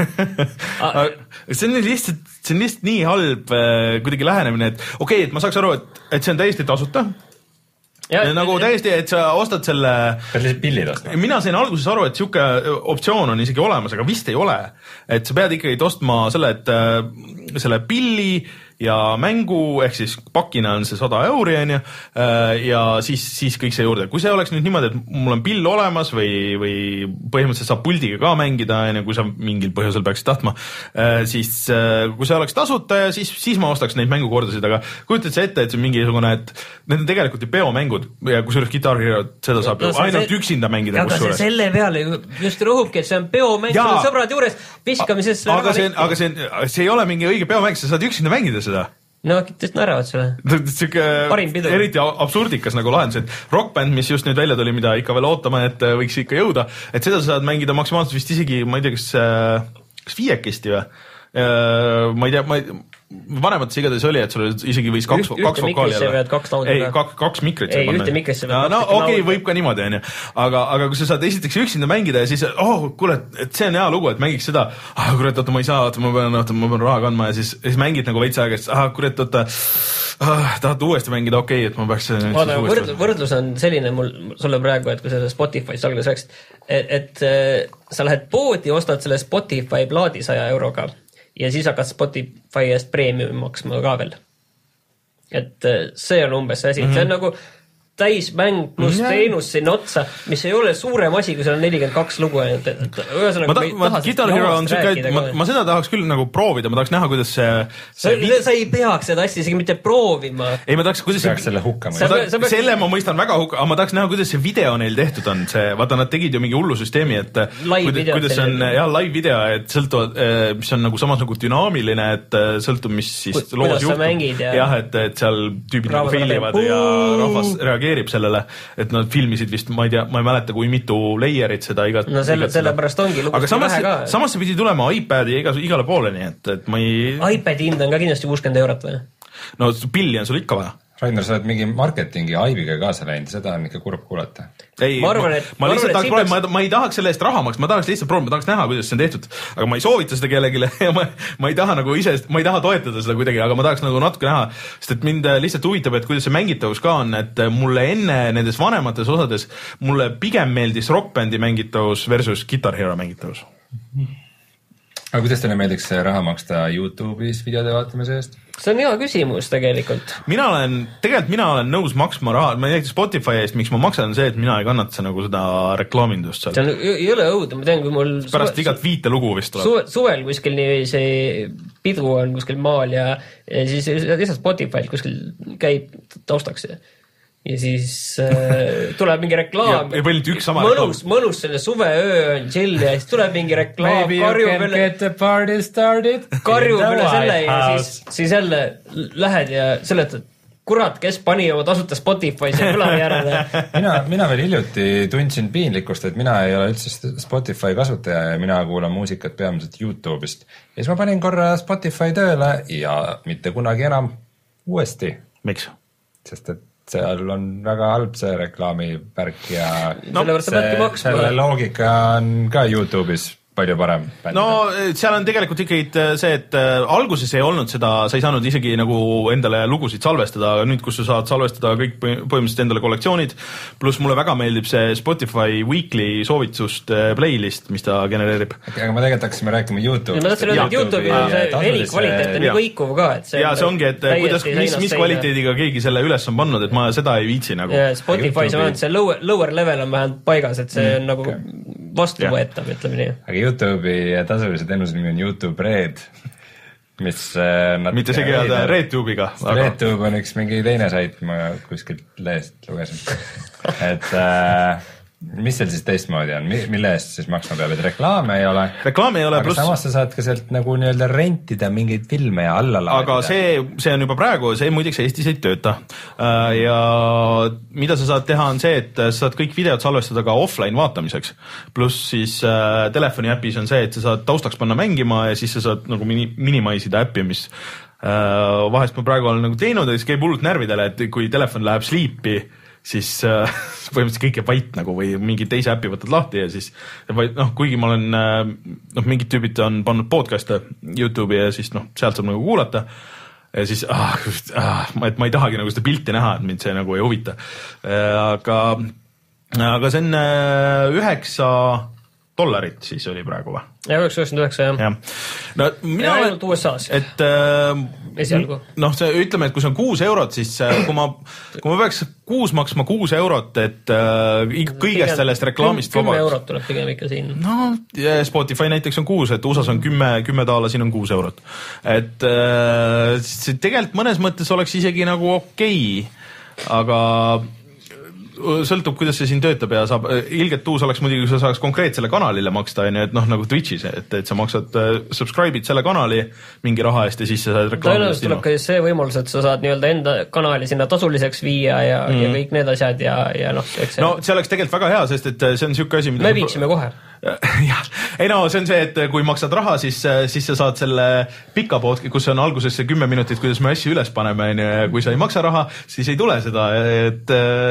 see on lihtsalt, see on lihtsalt nii halb kuidagi lähenemine, et okei okay,, et ma saaks aru, et, et see on täiesti tasuta. Ja, nagu täiesti, et sa ostad selle... Pead lihtsalt pillid ostma. Mina sain alguses aru, et siuke optsioon on isegi olemas, aga vist ei ole. Et sa pead ikkagi ostma selle, et selle pilli ja mängu, ehk siis pakina on see sada euri, on ju, ja siis, siis kõik see juurde. Kui see oleks nüüd niimoodi, et mul on pill olemas või, või põhimõtteliselt saab puldiga ka mängida, kui sa mingil põhjusel peaksid tahtma, siis kui see oleks tasuta, siis, siis ma ostaks neid mängukordasid, aga kujutad sa ette, et see on mingisugune, et need on tegelikult ju peomängud ja kusjuures Guitar Hero, seda saab no, ainult see... üksinda mängida. Aga see selle peale just rõhubki, et see on peomäng, sul on sõbrad juures, viskamisest aga see, aga see, see ei ole mingi õige peomäng, sa saad üksinda mängida seda. No, tõesti naeravad sulle. Siuke eriti absurdikas nagu lahendus, et Rock Band, mis just nüüd välja tuli, mida ikka veel ootama, et võiks ikka jõuda, et seda saad mängida maksimaalselt vist isegi, ma ei tea, kas, kas viiekesti või? Ma ei tea, ma ei... vanemates igatahes oli, et sul isegi võis kaks, Üht, kaks vokaali olla. Kaks ei, kaks, kaks mikrit. Ei, ühte mikrisse no, no okei, okay, võib ka niimoodi, on ju. Aga, aga kui sa saad esiteks üksinda mängida ja siis, oh, kuule, et see on hea lugu, et mängiks seda, ah, kurat, oota, ma ei saa, oota, ma pean, oota, ma pean raha kandma ja siis, siis mängid nagu veits aega, ah, kurat, oota, ah, tahad uuesti mängida, okei okay,, et ma peaks Vaada, võrd, võrdlus on selline mul sulle praegu, et kui sa Spotify's alguses rääkisid, et, et, et sa lähed poodi, ostad selle Spotify plaadi saja euroga ja siis hakkad Spotify eest premiumi maksma ka veel. Et see on umbes see asi, mm-hmm. see on nagu täismäng pluss mm-hmm. teenus sinna otsa, mis ei ole suurem asi, kui seal on nelikümmend kaks lugu. Et, et, ühesõnaga, ma, ta, ma, Guitar Hero on siuke, ma, ma seda tahaks küll nagu proovida, ma tahaks näha, kuidas see, see sa, vid... sa ei peaks seda asja isegi mitte proovima. Ei, ma tahaks, kuidas see... selle hukkama. Ma tahaks, peaks... Selle ma mõistan väga hukka, aga ma tahaks näha, kuidas see video neil tehtud on. See, vaata, nad tegid ju mingi hullu süsteemi, et kuidas, kuidas on, jah, live video, et sõltuvad, mis on nagu samas nagu dünaamiline, et sõltub, mis siis Ku, loos juhtub. Ja... jah, et, et seal tüübid nagu filmivad ja rahvas reageerib sellele. Et nad filmisid vist, ma ei tea, ma ei mäleta, kui mitu layerit seda igat... No selle, selle pärast ongi lugu. Aga samas, samas see pidi tulema iPadi iga, igale poole, nii et, et ma ei... iPadi hind on ka kindlasti kuuskümmend eurot või? No pilli on sul ikka vaja. Rainer, sa oled mingi marketingi aibiga kaasa läinud, seda on ikka kurb kuulata. Ei, ma, arvan, et, ma, ma lihtsalt tahaks proovida, peaks... ma, ma ei tahaks selle eest raha maksta, ma tahaks lihtsalt proovida, ma tahaks näha, kuidas see on tehtud. Aga ma ei soovita seda kellegile ja ma, ma ei taha nagu ise, ma ei taha toetada seda kuidagi, aga ma tahaks nagu natuke näha, sest et mind lihtsalt huvitab, et kuidas see mängitavus ka on, et mulle enne nendes vanemates osades, mulle pigem meeldis Rock Bandi mängitavus versus Guitar Hero mängitavus. Aga kuidas teile meeldiks raha maksta YouTube'is videode vaatamise eest? See on hea küsimus tegelikult. Mina olen, tegelikult mina olen nõus maksma raha, ma ei tea Spotify eest, miks ma maksan see, et mina ei kannata nagu seda reklaamindust seal. See on, ei ole õudne, ma tean, kui mul... Pärast suve, igat viite lugu vist tuleb. Suve, suvel kuskil nii see pidu on kuskil maal ja, ja siis lihtsalt Spotify kuskil käib taustaks ja ja siis äh, tuleb mingi reklaam. ja ja üks sama mõnus, mõnus selle suveöö on chill ja siis tuleb mingi reklaam. Maybe you can üle, get the party started. Karjub üle selle ja siis, siis jälle lähed ja seletad, kurat, kes pani oma tasuta Spotify see kõlari järele. mina, mina veel hiljuti tundsin piinlikkust, et mina ei ole üldse Spotify kasutaja ja mina kuulan muusikat peamiselt YouTube'ist. Ja siis ma panin korra Spotify tööle ja mitte kunagi enam uuesti. Miks? Sest et seal on väga halb see reklaamivärk ja no, see, selle loogika on ka YouTube'is palju parem. No seal on tegelikult ikkagi see, et alguses ei olnud seda, sa ei saanud isegi nagu endale lugusid salvestada, aga nüüd, kus sa saad salvestada kõik põhimõtteliselt endale kollektsioonid, pluss mulle väga meeldib see Spotify Weekly soovitust playlist, mis ta genereerib. Aga ma tegelikult hakkasime rääkima YouTube'ist. Ma tahtsin öelda, et YouTube'i on see heli kvaliteet on nii kõikuv ka, et see ja see ongi, et kuidas, mis, mis kvaliteediga keegi selle üles on pannud, et ma seda ei viitsi nagu. Ja Spotify see on see lower, lower level on vähemalt paigas, et see on nagu vastuvõetav, ütleme nii. Aga YouTube'i tasulised ennusnimi on YouTube Red, mis natuke... mitte see keelada RedTube'iga. Aga... RedTube on üks mingi teine sait, ma kuskilt lehest lugesin. Et äh, mis seal siis teistmoodi on? Mille eest siis maksma peab, et reklaame ei ole? Reklaame ei ole, aga pluss... samas sa saad ka sealt nagu nii-öelda rentida mingeid filme ja alla laadida. Aga see, see on juba praegu, see muideks Eestis ei tööta. Ja mida sa saad teha on see, et sa saad kõik videod salvestada ka offline vaatamiseks. Pluss siis äh, telefoni äpis on see, et sa saad taustaks panna mängima ja siis sa saad nagu mini, minimiseida äppi, mis äh, vahest ma praegu olen nagu teinud ja siis käib hullult närvidele, et kui telefon läheb sleep'i, siis äh, põhimõtteliselt kõik jääb vait nagu või mingi teise äpi võtad lahti ja siis või noh, kuigi ma olen äh, noh, mingid tüübid on pannud podcast'e YouTube'i ja siis noh, sealt saab nagu kuulata ja siis ah, ah, et ma ei tahagi nagu seda pilti näha, et mind see nagu ei huvita äh, aga aga see on üheksa dollarit siis oli praegu või? Ja üheksa üheksakümmend üheksa jah ja. No, mina ja ainult U S A-s et äh, esialgu noh, see ütleme, et kui see on kuus eurot, siis äh, kui ma kui ma peaks kuus maksma kuus eurot, et äh, kõigest pigem, sellest reklaamist kümme eurot tuleb pigem ikka siin. No Spotify näiteks on kuus, et U S A-s on kümme, kümme daala, siin on kuus eurot. Et äh, see tegelikult mõnes mõttes oleks isegi nagu okei, aga sõltub, kuidas see siin töötab ja saab, ilgelt uus oleks muidugi, kui sa saaks konkreetsele kanalile maksta, et noh, nagu Twitch'is, et, et sa maksad, subscribe'id selle kanali mingi raha eest ja siis sa saad reklaamidest. Tõenäoliselt tuleb ka see võimalus, et sa saad nii-öelda enda kanali sinna tasuliseks viia ja, mm. ja kõik need asjad ja, ja noh, eks see... No see oleks tegelikult väga hea, sest et see on siuke asi, mida... Me viiksime kohe. jah, ei no see on see, et kui maksad raha, siis, siis sa saad selle pika pood, kus on alguses see kümme minutit, kuidas me asju üles paneme, ja kui sa ei maksa raha, siis ei tule seda, et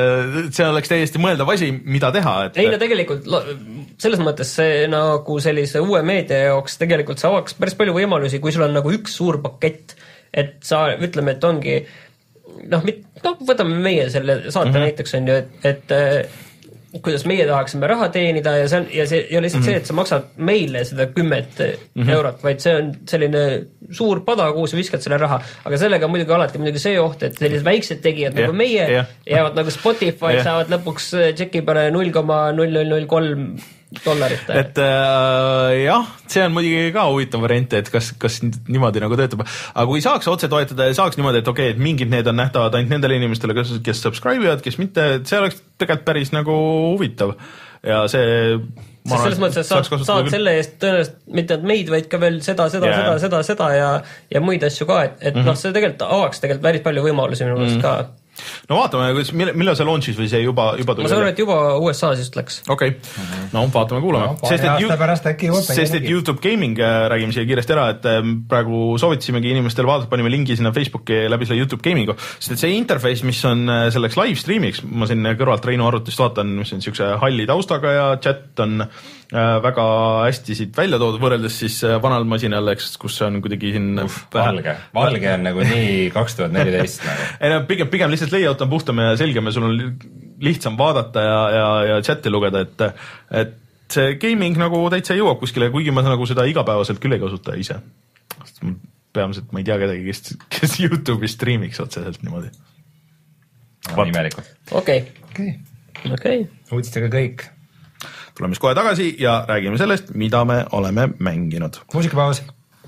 see oleks täiesti mõeldav asi, mida teha. Et... ei no tegelikult selles mõttes see nagu sellise uue meedia jaoks tegelikult sa avaks päris palju võimalusi, kui sul on nagu üks suur pakett, et sa ütleme, et ongi noh, no, võtame meie selle saate mm-hmm. näiteks on ju, et, et kuidas meie tahaksime raha teenida ja see on, ja see ei ole lihtsalt mm-hmm. see, et sa maksad meile seda kümmet mm-hmm. eurot, vaid see on selline suur pada, kuhu sa viskad selle raha, aga sellega muidugi alati muidugi see oht, et sellised väiksed tegijad yeah, nagu meie yeah. jäävad nagu Spotify yeah. saavad lõpuks tšeki peale null koma null null null kolm dollarit. Et äh, jah, see on muidugi ka huvitav variant, et kas, kas niimoodi nagu töötab, aga kui saaks otse toetada ja saaks niimoodi, et okei, okay, et mingid need on nähtavad ainult nendele inimestele, kes, kes subscribe'ivad, kes mitte, et see oleks tegelikult päris nagu huvitav ja see sest selles mõttes, et saad, saad selle eest tõenäoliselt mitte meid, vaid ka veel seda, seda, yeah. seda, seda, seda ja, ja muid asju ka, et, et mm-hmm. noh, see tegelikult avaks tegelikult päris palju võimalusi minu meelest mm-hmm. ka. No vaatame, millal see launch'is või see juba, juba tuli? Ma saan aru, et juba U S A-s just läks. Okei, okay. mm-hmm. no vaatame, kuulame. No, sest et, you, sest et YouTube Gaming, räägime siia kiiresti ära, et praegu soovitasimegi inimestel vaadata, panime lingi sinna Facebooki läbi selle YouTube Gamingu, sest et see interface, mis on selleks live streamiks, ma siin kõrvalt Reinu arvutist vaatan, mis on siukse halli taustaga ja chat on väga hästi siit välja toodud võrreldes siis vanal masinal, eks, kus on kuidagi siin Uf, valge, valge on nagu nii kaks tuhat neliteist nagu. ei no pigem, pigem lihtsalt layout on puhtam ja selgem ja sul on lihtsam vaadata ja, ja, ja chati lugeda, et, et see gaming nagu täitsa jõuab kuskile, kuigi ma nagu seda igapäevaselt küll ei kasuta ise. Peamiselt ma ei tea kedagi, kes, kes YouTube'i streamiks otseselt niimoodi. No, imelikult. Okei. Okay. Okay. Uudistega kõik. Tuleme siis kohe tagasi ja räägime sellest, mida me oleme mänginud. Muusikapaus.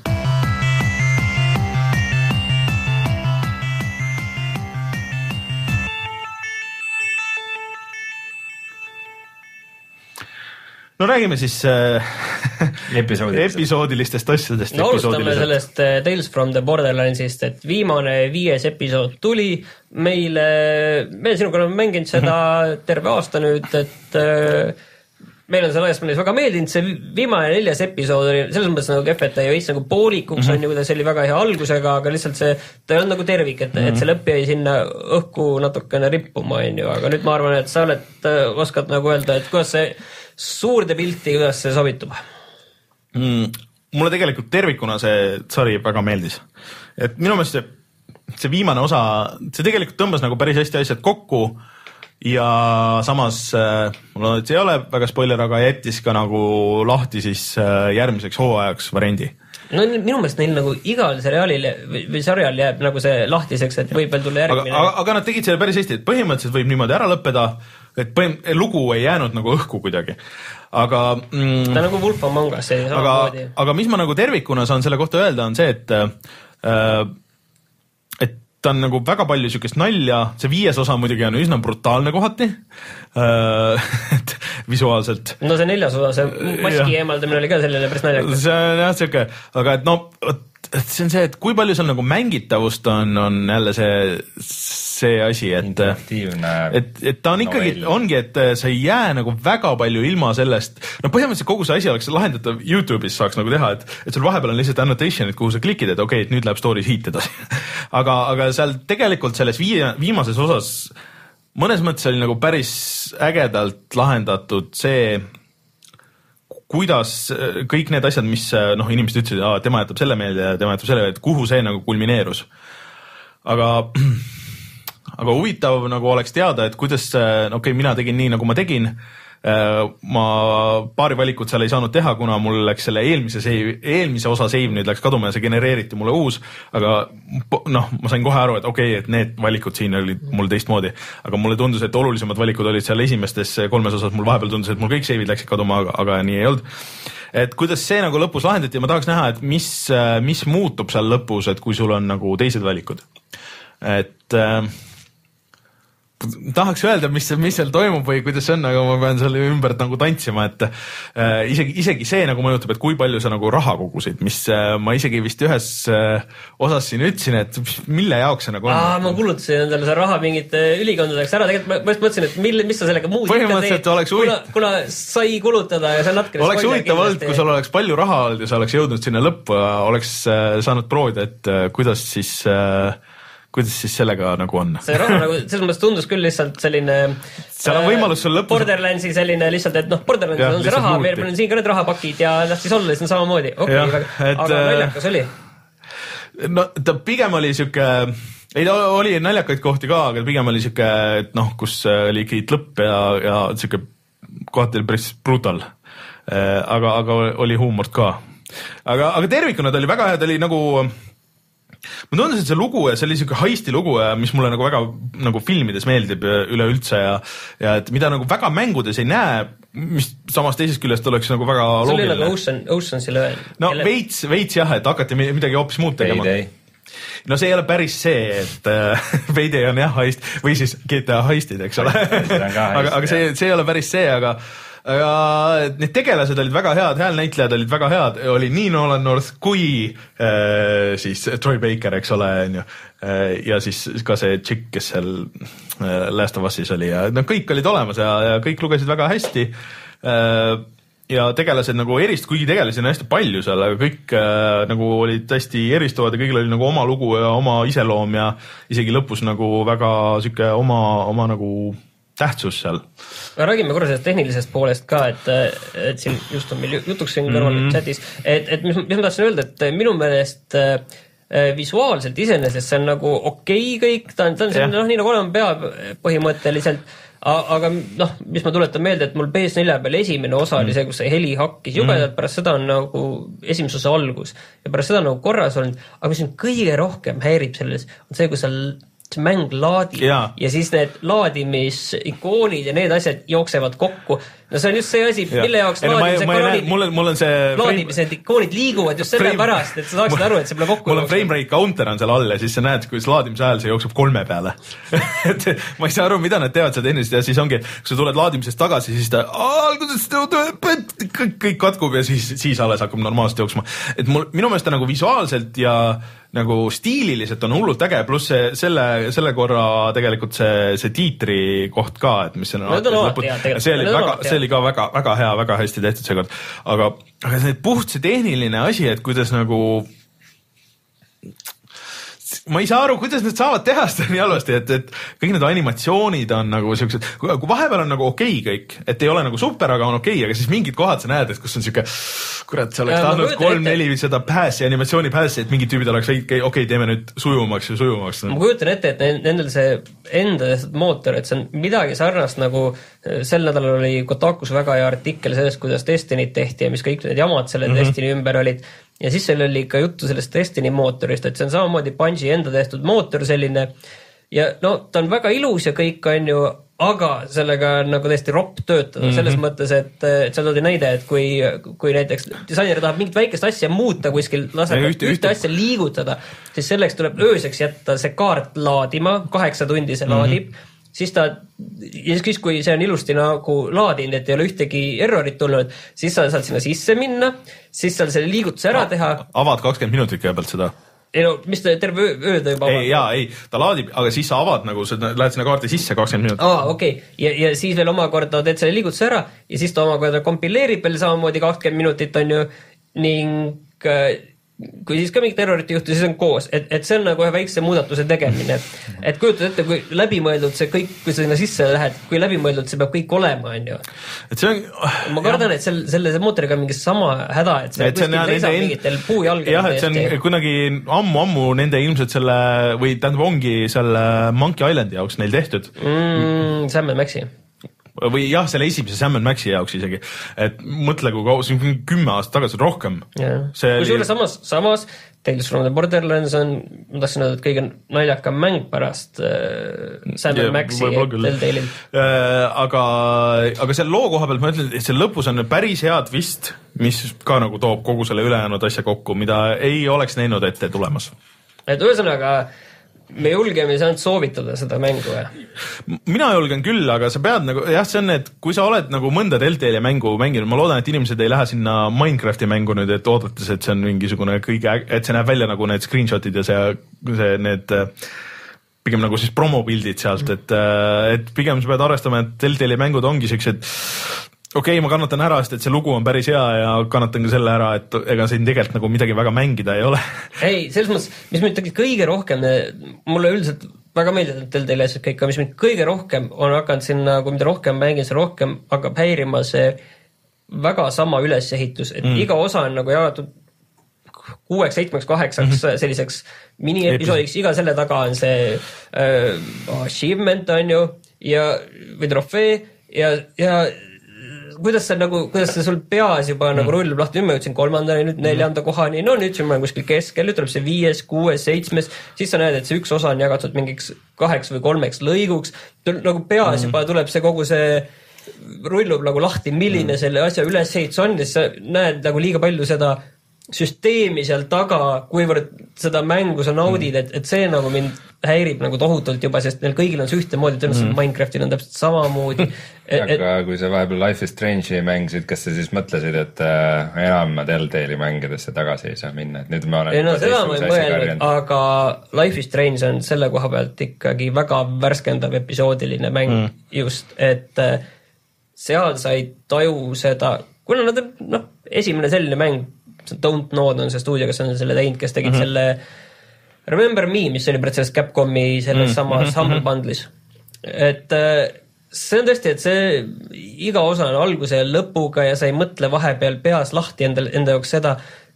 No räägime siis äh, episoodilistest. episoodilistest asjadest. No alustame sellest uh, Tales from the Borderlandsist, et viimane viies episood tuli meile, me sinuga oleme mänginud seda terve aasta nüüd, et uh, meil on see laias mõnes väga meeldinud, see viimane neljas episood oli selles mõttes nagu kehv, et ta jäi nagu poolikuks mm -hmm. on ju, kuidas see oli väga hea algusega, aga lihtsalt see, ta ei olnud nagu tervik, et, mm -hmm. et see lõpp jäi sinna õhku natukene rippuma, on ju, aga nüüd ma arvan, et sa oled, oskad nagu öelda, et kuidas see suurde pilti, kuidas see sobitub mm,? Mulle tegelikult tervikuna see sari väga meeldis, et minu meelest see, see viimane osa, see tegelikult tõmbas nagu päris hästi asjad kokku ja samas äh, mul on, et see ei ole väga spoiler, aga jättis ka nagu lahti siis äh, järgmiseks hooajaks variandi. No minu meelest neil nagu igal seriaalil või sarjal jääb nagu see lahtiseks, et võib veel tulla järgmine. Aga, aga, aga nad tegid selle päris hästi, et põhimõtteliselt võib niimoodi ära lõppeda, et põhim, lugu ei jäänud nagu õhku kuidagi. Aga mm, ta nagu Wolf Among Us. Aga, aga mis ma nagu tervikuna saan selle kohta öelda, on see, et äh, et ta on nagu väga palju siukest nalja, see viies osa muidugi on üsna brutaalne kohati et visuaalselt. No see neljas osa, see maski eemaldamine oli ka selline päris naljakas. See on jah siuke, aga et no et see on see, et kui palju seal nagu mängitavust on, on jälle see see asi, et et, et ta on ikkagi, no, ongi, et sa ei jää nagu väga palju ilma sellest, no põhimõtteliselt kogu see asi oleks lahendatav YouTube'is saaks nagu teha, et, et sul vahepeal on lihtsalt annotation, et kuhu sa klikid, et okei okay,, et nüüd läheb story's heat edasi aga, aga seal tegelikult selles vii, viimases osas mõnes mõttes oli nagu päris ägedalt lahendatud see, kuidas kõik need asjad, mis noh, inimesed ütlesid, et tema jätab selle meelde ja tema jätab selle meelde, et kuhu see nagu kulmineerus. Aga, aga huvitav nagu oleks teada, et kuidas, okei, okay, mina tegin nii, nagu ma tegin. Ma paari valikut seal ei saanud teha, kuna mul läks selle eelmise, save, eelmise osa save nüüd läks kaduma ja see genereeriti mulle uus, aga noh, ma sain kohe aru, et okei, okay, et need valikud siin olid mul teistmoodi, aga mulle tundus, et olulisemad valikud olid seal esimestes kolmes osas, mul vahepeal tundus, et mul kõik save'id läksid kaduma, aga, aga nii ei olnud. Et kuidas see nagu lõpus lahendati, ma tahaks näha, et mis, mis muutub seal lõpus, et kui sul on nagu teised valikud. Et äh, tahaks öelda, mis, mis seal toimub või kuidas see on, aga ma pean selle ümber nagu tantsima, et äh, isegi, isegi see nagu mõjutab, et kui palju sa nagu raha kogusid, mis äh, ma isegi vist ühes äh, osas siin ütlesin, et mille jaoks see nagu on. Aa, ma kulutasin endale see raha mingite ülikondadeks ära, tegelikult ma just mõtlesin, et mille, mis sa sellega muud põhimõtteliselt oleks kuna, kuna sai kulutada ja see natuke oleks huvitav olnud, kui sul oleks palju raha olnud ja sa oleks jõudnud sinna lõppu ja oleks äh, saanud proovida, et äh, kuidas siis äh, kuidas siis sellega nagu on? See raha nagu, selles mõttes tundus küll lihtsalt selline seal on võimalus sul lõpus Borderlandsi selline lihtsalt, et noh, Borderlandsis ja, on see raha, meil on siin ka need rahapakid ja noh, siis olla siis on samamoodi. Okei, okay, aga, aga naljakas oli? No ta pigem oli siuke, ei ta oli naljakaid kohti ka, aga pigem oli siuke, et noh, kus oli kiit lõpp ja, ja siuke kohati oli päris brutal. Aga, aga oli huumort ka. Aga, aga tervikuna ta oli väga hea, ta oli nagu ma tundus, et see lugu ja see oli siuke heisti lugu, mis mulle nagu väga nagu filmides meeldib üleüldse ja, ja et mida nagu väga mängudes ei näe, mis samas teisest küljest oleks nagu väga loogiline. See oli nagu Ocean, Oceansile no jälle... veits, veits jah, et hakati midagi hoopis muud tegema. No see ei ole päris see, et äh, Payday on jah heist või siis G T A heistid, eks ole. aga, aga see, see ei ole päris see, aga aga need tegelased olid väga head, häälnäitlejad olid väga head, oli nii Nolan North kui äh, siis Troy Baker, eks ole, on ju. Ja siis ka see tšikk, kes seal äh, Last of Us'is oli ja no kõik olid olemas ja, ja kõik lugesid väga hästi. Äh, ja tegelased nagu erist, kuigi tegelasi on hästi palju seal, aga kõik äh, nagu olid hästi eristuvad ja kõigil oli nagu oma lugu ja oma iseloom ja isegi lõpus nagu väga siuke oma, oma nagu tähtsus seal. Räägime korra sellest tehnilisest poolest ka, et, et siin just on meil jutuks siin kõrval mm-hmm. chatis, et, et mis, mis ma tahtsin öelda, et minu meelest äh, visuaalselt iseenesest see on nagu okei okay kõik, ta on, ta on selline, noh, nii nagu olema peab põhimõtteliselt, aga noh, mis ma tuletan meelde, et mul P S neli peal esimene osa oli see, kus see heli hakkis jubedalt, mm-hmm. pärast seda on nagu esimesuse algus ja pärast seda on nagu korras olnud, aga mis on kõige rohkem häirib selles, on see, kui sa see mäng laadib ja. ja siis need laadimisikoonid ja need asjad jooksevad kokku. No see on just see asi, ja. mille jaoks ja, laadimise no, ikoonid, mul, mul on see laadimised ikoonid liiguvad just selle pärast, et sa saaksid aru, et see pole kokku. Mul on frame rate counter on seal all ja siis sa näed, kui laadimise ajal see jookseb kolme peale. et ma ei saa aru, mida nad teevad seal tehniliselt ja siis ongi, kui sa tuled laadimisest tagasi, siis ta kõik katkub ja siis, siis alles hakkab normaalselt jooksma. Et mul, minu meelest ta nagu visuaalselt ja nagu stiililiselt on hullult äge, pluss see, selle, selle korra tegelikult see, see tiitri koht ka, et mis on no, lõput, see oli väga, see oli ka väga, väga hea, väga hästi tehtud seekord, aga, aga see puht see tehniline asi, et kuidas nagu ma ei saa aru, kuidas nad saavad teha seda nii halvasti, et, et kõik need animatsioonid on nagu siuksed, kui vahepeal on nagu okei kõik, et ei ole nagu super, aga on okei, aga siis mingid kohad sa näed, et kus on siuke, kurat, see oleks tahtnud kolm-neli seda pääsi, animatsiooni pääsi, et mingid tüübid oleks okei, okay, teeme nüüd sujumaks ja sujumaks. Ma kujutan ette, et nendel see enda mootor, et see on midagi sarnast nagu sel nädalal oli Kotakus väga hea artikkel sellest, kuidas Destiny't tehti ja mis kõik need jamad selle mm-hmm. Destiny ümber olid. Ja siis seal oli ka juttu sellest Destiny mootorist, et see on samamoodi Bungie enda tehtud mootor selline ja no ta on väga ilus ja kõik on ju, aga sellega on nagu täiesti ropp töötada mm-hmm. selles mõttes, et, et seal toodi näide, et kui, kui näiteks disainer tahab mingit väikest asja muuta kuskil, laseb ühte, ühte, ühte asja liigutada, siis selleks tuleb ööseks jätta see kaart laadima, kaheksa tundi see mm-hmm. laadib, siis ta, ja siis kui see on ilusti nagu laadinud, et ei ole ühtegi errorit tulnud, siis sa saad sinna sisse minna, siis saad selle liigutuse ära teha. Avad kakskümmend minutit kõigepealt seda. Ei no, mis ta terve öö ta juba avad? Ei, jaa, ei, ta laadib, aga siis sa avad nagu, sa lähed sinna kaarti sisse kakskümmend minutit. Aa, okei, okay. ja, ja siis veel omakorda teed selle liigutuse ära ja siis ta omakorda kompileerib veel samamoodi kakskümmend minutit on ju ning kui siis ka mingi terrorit juhtu, siis on koos, et, et see on nagu ühe väikse muudatuse tegemine, et, et kujutad ette, kui läbimõeldud see kõik, kui sa sinna sisse lähed, kui läbimõeldud see peab kõik olema, on ju. Et see on... Ma kardan, et selle, selle mootoriga on mingi sama häda, et see, et see kuskil seisab mingitel puujalgadel. Jah, et see on kunagi ammu-ammu nende ilmselt selle, või tähendab ongi selle Monkey Islandi jaoks neil tehtud. Mm, Sam and Maxi. Või jah, selle esimese Sam and Maxi jaoks isegi, et mõtle, kui kaua, see on kümme aastat tagasi rohkem. Kui oli... sulle samas, samas Tales from the Borderlands on, ma tahtsin öelda, et kõige naljakam mäng pärast äh, Sam and Maxi Telltale'il. Äh, aga, aga selle loo koha pealt ma ütlen, et see lõpus on päris hea twist, mis ka nagu toob kogu selle ülejäänud asja kokku, mida ei oleks näinud ette tulemas. Et ühesõnaga me julgeme ainult soovitada seda mängu, jah? Mina julgen küll, aga sa pead nagu, jah, see on, et kui sa oled nagu mõnda Telltale'i mängu mänginud, ma loodan, et inimesed ei lähe sinna Minecrafti mängu nüüd, et oodates, et see on mingisugune kõige, et see näeb välja nagu need screenshotid ja see, see need pigem nagu siis promopildid sealt, et, et pigem sa pead arvestama, et Telltale'i mängud ongi siuksed, okei okay,, ma kannatan ära, sest et see lugu on päris hea ja kannatan ka selle ära, et ega siin tegelikult nagu midagi väga mängida ei ole. Ei, selles mõttes, mis mind tegelikult kõige rohkem, mulle üldiselt väga meeldib Telltale'i asjad kõik, mis mind kõige rohkem on hakanud sinna, kui mida rohkem mängin, see rohkem hakkab häirima see väga sama ülesehitus, et mm. iga osa on nagu jagatud kuueks, seitsmeks, kaheksaks mm -hmm. selliseks mini-episoodiks, iga selle taga on see äh, achievement on ju ja, või trofee ja, ja kuidas see nagu, kuidas see sul peas juba mm. nagu rullub lahti, nüüd ma jõudsin kolmandani, nüüd neljanda kohani, no nüüd siin ma olen kuskil keskel, nüüd tuleb see viies, kuues, seitsmes, siis sa näed, et see üks osa on jagatud mingiks kaheks või kolmeks lõiguks, nagu peas mm. juba tuleb see kogu see rullub nagu lahti, milline mm. selle asja ülesehitus on, siis sa näed nagu liiga palju seda süsteemi seal taga, kuivõrd seda mängu sa naudid, et, et see nagu mind häirib nagu tohutult juba, sest neil kõigil on see ühtemoodi, tõenäoliselt mm. Minecraftil on täpselt samamoodi. Et, aga kui sa vahepeal Life is Strange'i mängisid, kas sa siis mõtlesid, et äh, enam Telltale'i mängidesse tagasi ei saa minna, et nüüd ma olen... Ei no seda ma ei mõelnud, aga Life is Strange on selle koha pealt ikkagi väga värskendav episoodiline mäng mm. just, et äh, seal sa ei taju seda, kuna nad on, noh, esimene selline mäng, Don't Know on see stuudio, kes on selle teinud, kes tegid mm -hmm. selle Remember Me, mis oli pärast sellest Capcomi selles mm -hmm. samas Humble Bundle'is. Et see on tõesti, et see iga osa on alguse ja lõpuga ja sa ei mõtle vahepeal peas lahti enda, enda jaoks seda,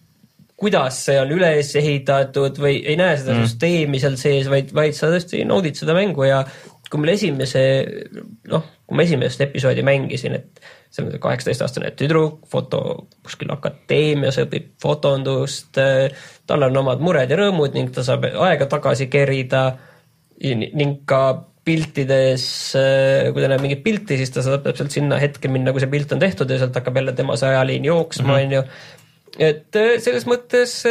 kuidas see on üles ehitatud või ei näe seda mm -hmm. süsteemi seal sees, vaid, vaid sa tõesti naudid seda mängu ja kui meil esimese, noh, kui ma esimest episoodi mängisin, et see on kaheksateist-aastane tüdruk, foto kuskil akadeemias õpib fotondust, tal on omad mured ja rõõmud ning ta saab aega tagasi kerida ning ka piltides, kui ta näeb mingit pilti, siis ta saab täpselt sinna hetke minna, kui see pilt on tehtud ja sealt hakkab jälle tema see ajaliin jooksma, on ju. Et selles mõttes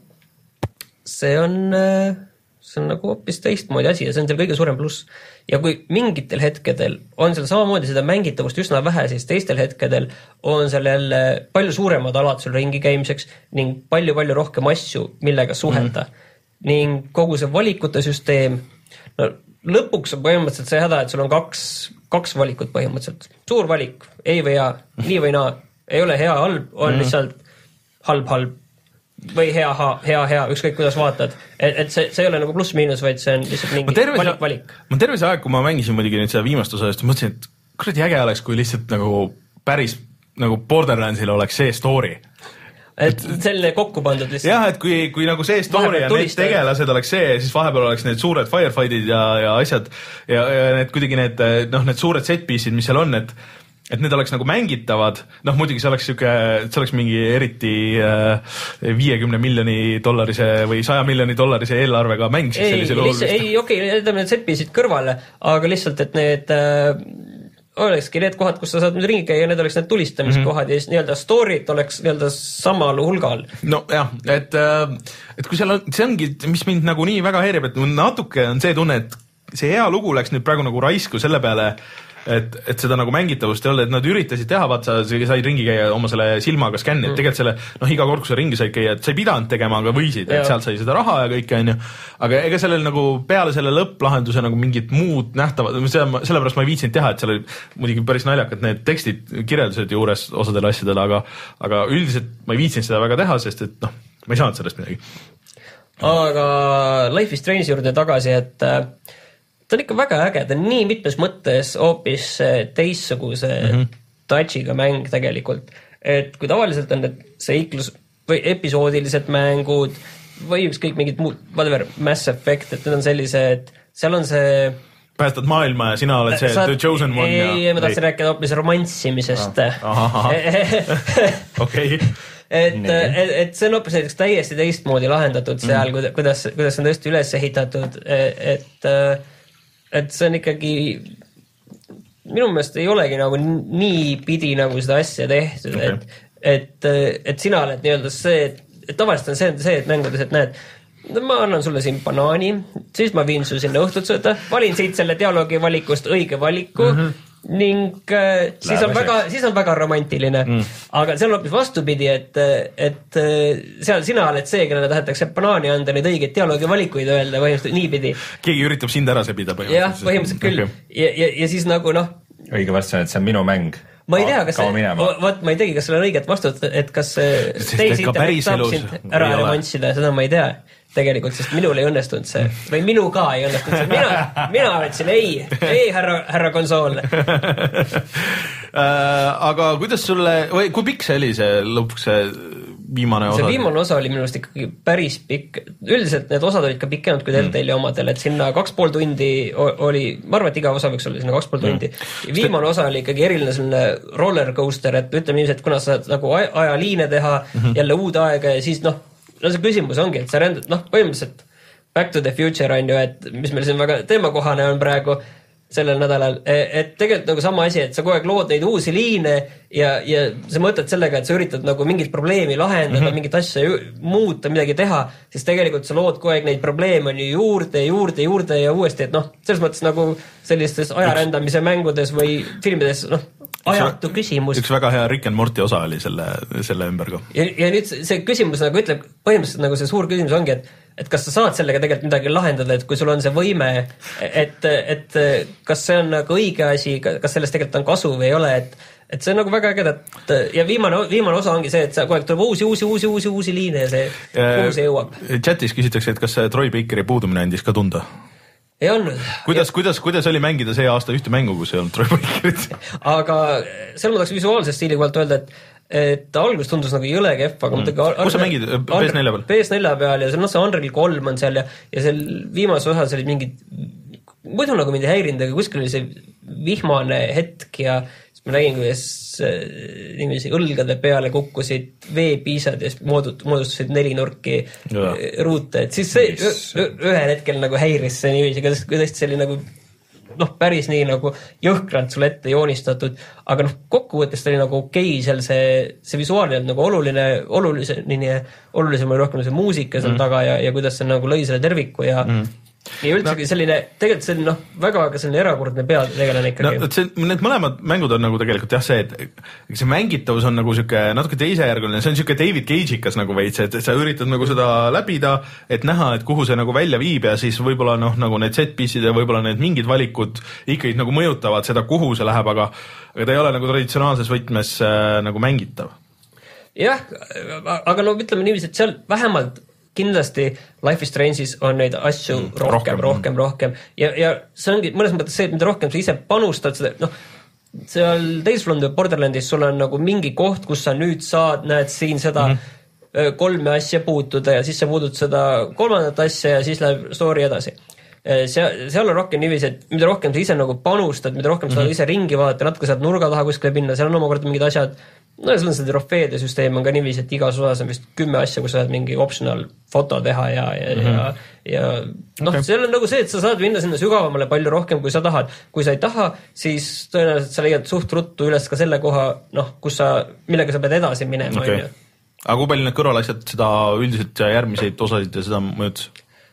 see on... see on nagu hoopis teistmoodi asi ja see on seal kõige suurem pluss. Ja kui mingitel hetkedel on seal samamoodi seda mängitavust üsna vähe, siis teistel hetkedel on seal jälle palju suuremad alad sul ringi käimiseks ning palju-palju rohkem asju, millega suhelda. Mm. Ning kogu see valikute süsteem, no lõpuks on põhimõtteliselt see häda, et sul on kaks, kaks valikut põhimõtteliselt. Suur valik, ei või hea, nii või naa, ei ole hea, halb, on mm. lihtsalt halb, halb. Või hea, hea, hea, ükskõik kuidas vaatad. Et, et see, see ei ole nagu pluss-miinus, vaid see on lihtsalt mingi tervise, valik, valik. Ma terve see aeg, kui ma mängisin muidugi nüüd seda viimast osa, just mõtlesin, et kuradi äge oleks, kui lihtsalt nagu päris nagu Borderlandsil oleks see story. Et selline kokku pandud lihtsalt. Jah, et kui, kui nagu see story ja need tegelased oleks see, siis vahepeal oleks need suured firefightid ja, ja asjad ja, ja need kuidagi need, noh, need suured setpiece'id, mis seal on, et et need oleks nagu mängitavad, noh muidugi see oleks siuke, see oleks mingi eriti viiekümne miljoni dollarise või saja miljoni dollarise eelarvega mäng siis sellisel juhul. Ei, okei, okay, jätame need setpiece'id kõrvale, aga lihtsalt, et need äh, olekski need kohad, kus sa saad nüüd ringi käia, need oleks need tulistamiskohad mm -hmm. ja siis nii-öelda story't oleks nii-öelda samal hulgal. No jah, et, et kui seal on, see ongi, mis mind nagu nii väga häirib, et natuke on see tunne, et see hea lugu läks nüüd praegu nagu raisku selle peale, et, et seda nagu mängitavust ei olnud, et nad üritasid teha, vaat sa said ringi käia oma selle silmaga skänni, et mm. tegelikult selle, noh iga kord, kui sa ringi said käia, et sa ei pidanud tegema, aga võisid, et sealt sai seda raha ja kõike, on ju. Aga ega sellel nagu peale selle lõpplahenduse nagu mingid muud nähtavad, sellepärast ma ei viitsinud teha, et seal oli muidugi päris naljakad need tekstid, kirjeldused juures osadele asjadele, aga, aga üldiselt ma ei viitsinud seda väga teha, sest et noh, ma ei saanud sellest midagi. Aga Life is Strange juurde tagasi, et ta on ikka väga äge, ta on nii mitmes mõttes hoopis teissuguse mm -hmm. touchiga mäng tegelikult, et kui tavaliselt on need seiklus või episoodilised mängud või ükskõik mingid muud, whatever, Mass Effect, et need on sellised, seal on see päästad maailma ja sina oled see Saad, The Chosen One. Ei, ja... ma tahtsin rääkida hoopis romantsimisest. Okei. et, et, et see on hoopis näiteks täiesti teistmoodi lahendatud seal, mm. kuidas, kuidas on tõesti üles ehitatud, et, et see on ikkagi, minu meelest ei olegi nagu nii pidi nagu seda asja tehtud, okay. et, et, et sina oled nii-öelda see, et, et tavaliselt on see, see, et mängudes, et näed, ma annan sulle siin banaani, siis ma viin su sinna õhtutsööda, valin siit selle dialoogi valikust õige valiku mm -hmm. ning äh, siis, on väga, siis on väga romantiline mm.. aga see on hoopis vastupidi, et, et seal sina oled see, kellele tahetakse banaani anda, neid õigeid dialoogi valikuid öelda põhimõtteliselt niipidi. Keegi üritab sind ära sebida põhimõtteliselt. jah, põhimõtteliselt küll. Okay. Ja, ja, ja siis nagu noh. õige vastus on, et see on minu mäng. ma ei tea, kas see, vaat ma ei teagi, kas sul on õiget vastut, et kas teisi internet saab sind ära revanssida, seda ma ei tea tegelikult, sest minul ei õnnestunud see või minu ka ei õnnestunud see, mina, mina ütlesin ei, ei härra, härra konsool. Aga kuidas sulle, või kui pikk see oli see lõpuks see viimane osa? See viimane osa oli minu arust ikkagi päris pikk, üldiselt need osad olid ka pikemad kui Telltale'i mm. omadel, et sinna kaks pool tundi oli, ma arvan, et iga osa võiks olla sinna kaks pool tundi mm.. viimane osa oli ikkagi eriline selline roller coaster, et ütleme niiviisi, et kuna sa saad nagu ajaliine teha mm -hmm. jälle uud aega ja siis noh, no see küsimus ongi, et sa rändad, noh, põhimõtteliselt Back to the Future on ju, et mis meil siin väga teemakohane on praegu sellel nädalal, et tegelikult nagu sama asi, et sa kogu aeg lood neid uusi liine ja, ja sa mõtled sellega, et sa üritad nagu mingit probleemi lahendada mm, -hmm. mingit asja ju, muuta, midagi teha, siis tegelikult sa lood kogu aeg neid probleeme on ju juurde, juurde, juurde ja uuesti, et noh, selles mõttes nagu sellistes ajarändamise mängudes või filmides, noh, ajatu küsimus. Üks väga hea Rick and Morty osa oli selle, selle ümber ka. Ja, ja nüüd see küsimus nagu ütleb, põhimõtteliselt nagu see suur küsimus ongi, et et kas sa saad sellega tegelikult midagi lahendada, et kui sul on see võime, et, et kas see on nagu õige asi, kas sellest tegelikult on kasu või ei ole, et et see on nagu väga ägeda, et ja viimane, viimane osa ongi see, et sa kogu aeg tuleb uusi, uusi, uusi, uusi, uusi liine ja see, kuhu see jõuab. Chatis küsitakse, et kas Troy Bakeri puudumine andis ka tunda? Ei olnud. Kuidas, kuidas, kuidas oli mängida see aasta ühte mängu, kus ei olnud Troy Bakerit? Aga seal ma tahaks visuaalse stiili kohalt öelda, et et algus tundus nagu jõle kehv, aga mm. kus sa mängid? P S neli peal? P S neli peal ja see on see Unreal kolm on seal ja, ja seal viimases osas olid mingid, muidu nagu mind ei häirinud, aga kuskil oli see vihmane hetk ja siis ma nägin, kuidas niiviisi õlgade peale kukkusid veepiisad ja siis moodustasid nelinurki ja. ruute, et siis see ühel hetkel nagu häiris see niiviisi, kuidas tõesti see oli nagu noh, päris nii nagu jõhkralt sulle ette joonistatud, aga noh, kokkuvõttes ta oli nagu okei okay, seal see, see visuaalne nagu oluline, olulise, nii, olulisem oli rohkem see muusika seal mm. taga ja, ja kuidas see nagu lõi selle terviku ja mm. ja üldsegi no. selline, tegelikult see on noh, väga ka selline erakordne peategelane ikkagi. No, see, need mõlemad mängud on nagu tegelikult jah see, et see mängitavus on nagu siuke natuke teisejärguline, see on siuke David Cage'ikas nagu veits, et sa üritad nagu seda läbida, et näha, et kuhu see nagu välja viib ja siis võib-olla noh, nagu need set-piece'id ja võib-olla need mingid valikud ikkagi nagu mõjutavad seda, kuhu see läheb, aga, aga ta ei ole nagu traditsionaalses võtmes äh, nagu mängitav. jah, aga no ütleme niiviisi, et seal vähemalt kindlasti Life is Strange'is on neid asju mm, rohkem, rohkem, rohkem, rohkem ja, ja see ongi mõnes mõttes see, et mida rohkem sa ise panustad, seda, noh, seal Tales from the Borderlandis sul on nagu mingi koht, kus sa nüüd saad, näed siin seda mm -hmm. kolme asja puutuda ja siis sa puudud seda kolmandat asja ja siis läheb story edasi. Seal, seal on rohkem niiviisi, et mida rohkem sa ise nagu panustad, mida rohkem sa mm -hmm. ise ringi vaadata, natuke saad nurga taha kuskile pinna, seal on omakorda mingid asjad, no ja seal on see trofeede süsteem on ka niiviisi, et igas osas on vist kümme asja, kus sa saad mingi optional foto teha ja, ja, mm -hmm. ja, ja noh okay., seal on nagu see, et sa saad minna sinna sügavamale palju rohkem, kui sa tahad. Kui sa ei taha, siis tõenäoliselt sa leiad suht ruttu üles ka selle koha, noh, kus sa, millega sa pead edasi minema. Okay. Aga kui palju need kõrvalasjad seda üldiselt järgmiseid osasid ja seda mõjutas?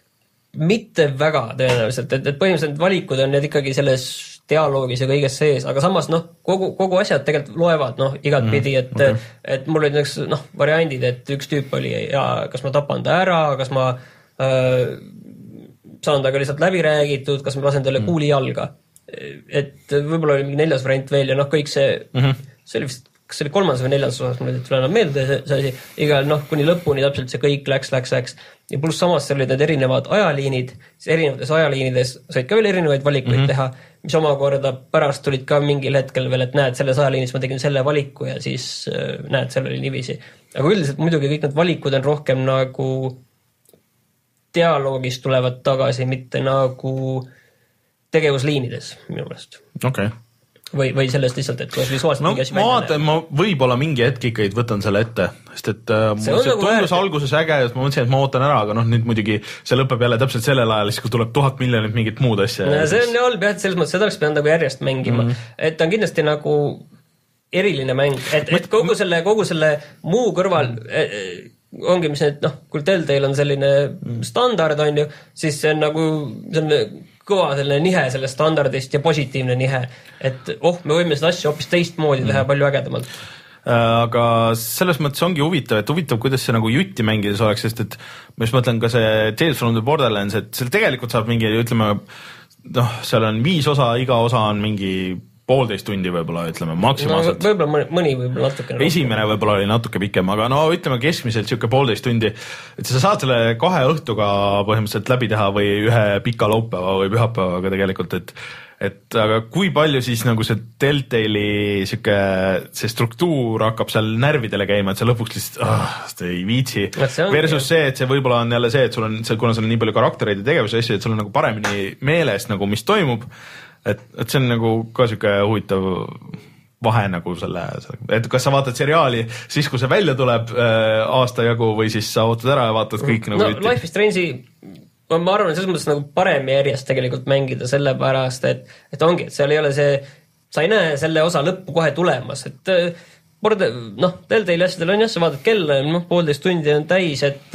Mitte väga tõenäoliselt, et, et põhimõtteliselt valikud on need ikkagi selles dialoogis ja kõiges sees, aga samas noh, kogu, kogu asjad tegelikult loevad noh, igat pidi, et, okay. et mul olid näiteks noh, variandid, et üks tüüp oli ja kas ma tapan ta ära, kas ma äh, saan taga lihtsalt läbi räägitud, kas ma lasen talle mm. kuuli jalga. Et võib-olla oli mingi neljas variant veel ja noh, kõik see, mm -hmm. see oli vist kas see oli kolmandas või neljandas osas, mul ei tule enam meelde see, see asi, igal noh, kuni lõpuni täpselt see kõik läks, läks, läks ja pluss samas seal olid need erinevad ajaliinid, siis erinevates ajaliinides said ka veel erinevaid valikuid mm -hmm. teha, mis omakorda pärast tulid ka mingil hetkel veel, et näed, selles ajaliinis ma tegin selle valiku ja siis näed, seal oli niiviisi. Aga üldiselt muidugi kõik need valikud on rohkem nagu dialoogist tulevad tagasi, mitte nagu tegevusliinides minu meelest. Okei. Okay. Või, või sellest lihtsalt, et kuidas visuaalselt no, ma vaatan, ma võib-olla mingi hetk ikkagi võtan selle ette, sest et äh, see, see nagu tundus väär... alguses äge, et ma mõtlesin, et ma ootan ära, aga noh, nüüd muidugi see lõpeb jälle täpselt sellel ajal, siis kui tuleb tuhat miljonit mingit muud asja. No, see on halb jah, et selles mõttes, seda oleks pidanud nagu järjest mängima, mm. et ta on kindlasti nagu eriline mäng, et, et kogu selle, kogu selle muu kõrval mm. ongi, mis need, noh, kui Telltale on selline standard, on ju, siis see on nagu selline kõva selline nihe sellest standardist ja positiivne nihe, et oh, me võime seda asja hoopis teistmoodi teha mm. palju ägedamalt. Aga selles mõttes ongi huvitav, et huvitav, kuidas see nagu jutti mängides oleks, sest et ma just mõtlen ka see Tales from the Borderlands, et seal tegelikult saab mingi, ütleme, noh, seal on viis osa, iga osa on mingi poolteist tundi võib-olla, ütleme, maksimaalselt. No, võib-olla mõni võib-olla natuke. Esimene võib-olla oli natuke pikem, aga no ütleme keskmiselt siuke poolteist tundi, et sa saad selle kahe õhtuga põhimõtteliselt läbi teha või ühe pika laupäeva või pühapäevaga tegelikult, et et aga kui palju siis nagu see Telltale'i siuke, see struktuur hakkab seal närvidele käima, et sa lõpuks lihtsalt ah, ei viitsi. Versus see, et see võib-olla on jälle see, et sul on, kuna sul on nii palju karaktereid ja tegevuse asju, et sul on nagu paremini meeles nagu, mis toimub. Et, et see on nagu ka siuke huvitav vahe nagu selle, et kas sa vaatad seriaali siis, kui see välja tuleb äh, aasta jagu või siis sa ootad ära ja vaatad kõik no, nagu no, Life is Strange'i ma arvan, et selles mõttes nagu parem järjest tegelikult mängida selle pärast, et, et ongi, et seal ei ole see, sa ei näe selle osa lõppu kohe tulemas, et borde, noh, Telltale asjadel on jah, sa vaatad kella, noh, poolteist tundi on täis, et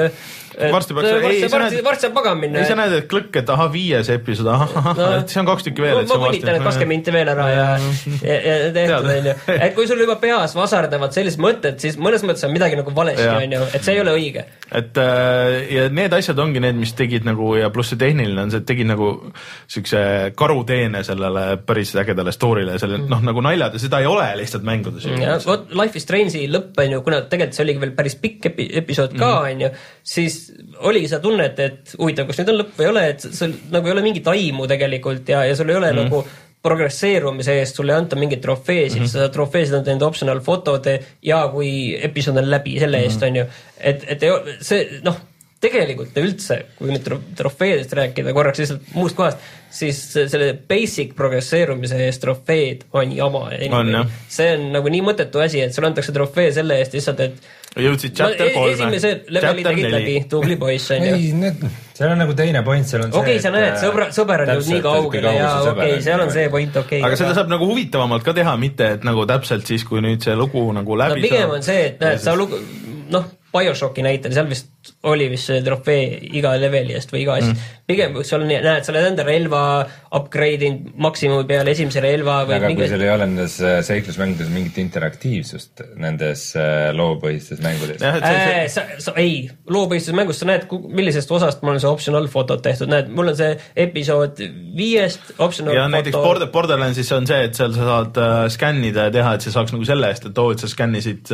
varsti peaks, ei, varsti, varsti saab magama minna. Ei, sa näed, et klõkk, et aha, viies episood, aha, no, et see on kaks tükki veel. Ma võnitan, et kakskümmend minti veel ära ja, ja, ja tehtud, on ju. Et kui sul juba peas vasardavad sellised mõtted, siis mõnes mõttes on midagi nagu valesti, on ju, et see ei ole õige. Et ja need asjad ongi need, mis tegid nagu, ja pluss see tehniline on see, et tegid nagu siukse karuteene sellele päris ägedale story'le, selle, mm. noh, nagu naljad ja seda ei ole lihtsalt mängudes. Ja, võt, Life is Strange'i lõpp, on ju, kuna tegelikult see oligi veel päris pikk epi, episood ka, mm. on ju, siis oligi seda tunnet, et huvitav, kas nüüd on lõpp või ei ole, et sul nagu ei ole mingit aimu tegelikult ja, ja sul ei ole mm. nagu progresseerumise eest, sulle ei anta mingit trofeesid, mm -hmm. seda trofeesid on teinud optional fotode ja kui episood on läbi selle mm -hmm. eest, on ju, et, et see, noh, tegelikult üldse, kui nüüd trofeedest rääkida korraks lihtsalt muust kohast, siis selle basic progresseerumise eest trofeed on jama. On, see on nagu nii mõttetu asi, et sulle antakse trofee selle eest lihtsalt, et jõudsid chapter kolme. Esimese leveli tegid läbi, tubli poiss, on ju. Seal on nagu teine point, seal on okay, see, okay, sa näed, sõbra, sõber on ju nii kaugele ja okei, okay, seal on see point, okei. Okay, aga seda saab nagu huvitavamalt ka teha, mitte et nagu täpselt siis, kui nüüd see lugu nagu läbi no, pigem on see, et näed, sa lugu, noh, BioShocki näitel, seal vist oli vist see trofee iga leveli eest või iga asja. Mm. Pigem, kui sul näed, sa oled enda relva upgrade'inud maksimumi peale esimese relva või aga mingi... kui seal ei ole nendes seiklusmängudes mingit interaktiivsust nendes loopõhistes mängudes. Äh, sa, sa, ei, loopõhistes mängus sa näed, millisest osast mul on see optional fotot tehtud. Näed, mul on see episood viiest optional ja foto. Näiteks Border, Borderlandsis on see, et seal sa saad äh, skännida ja teha, et sa saaks nagu selle eest, et oo, et sa skännisid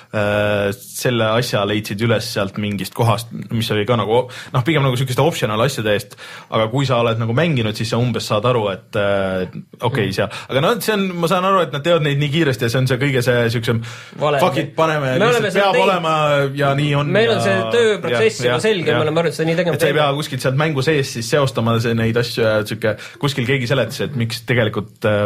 äh, selle asja leidsid üles sealt mingist kohast, mis oli ka nagu, noh, pigem nagu sükeste optional asjade eest, aga kui sa oled nagu mänginud, siis sa umbes saad aru, et äh, okei okay, seal, aga no see on, ma saan aru, et nad teevad neid nii kiiresti ja see on see kõige see sükse fuck it, paneme, lihtsalt peab teid... olema ja nii on. Meil on see tööprotsess juba selge, me oleme arvanud seda nii tegema. Et sa ei pea kuskilt sealt mängu sees siis seostama neid asju ja süke, kuskil keegi seletas, et miks tegelikult äh,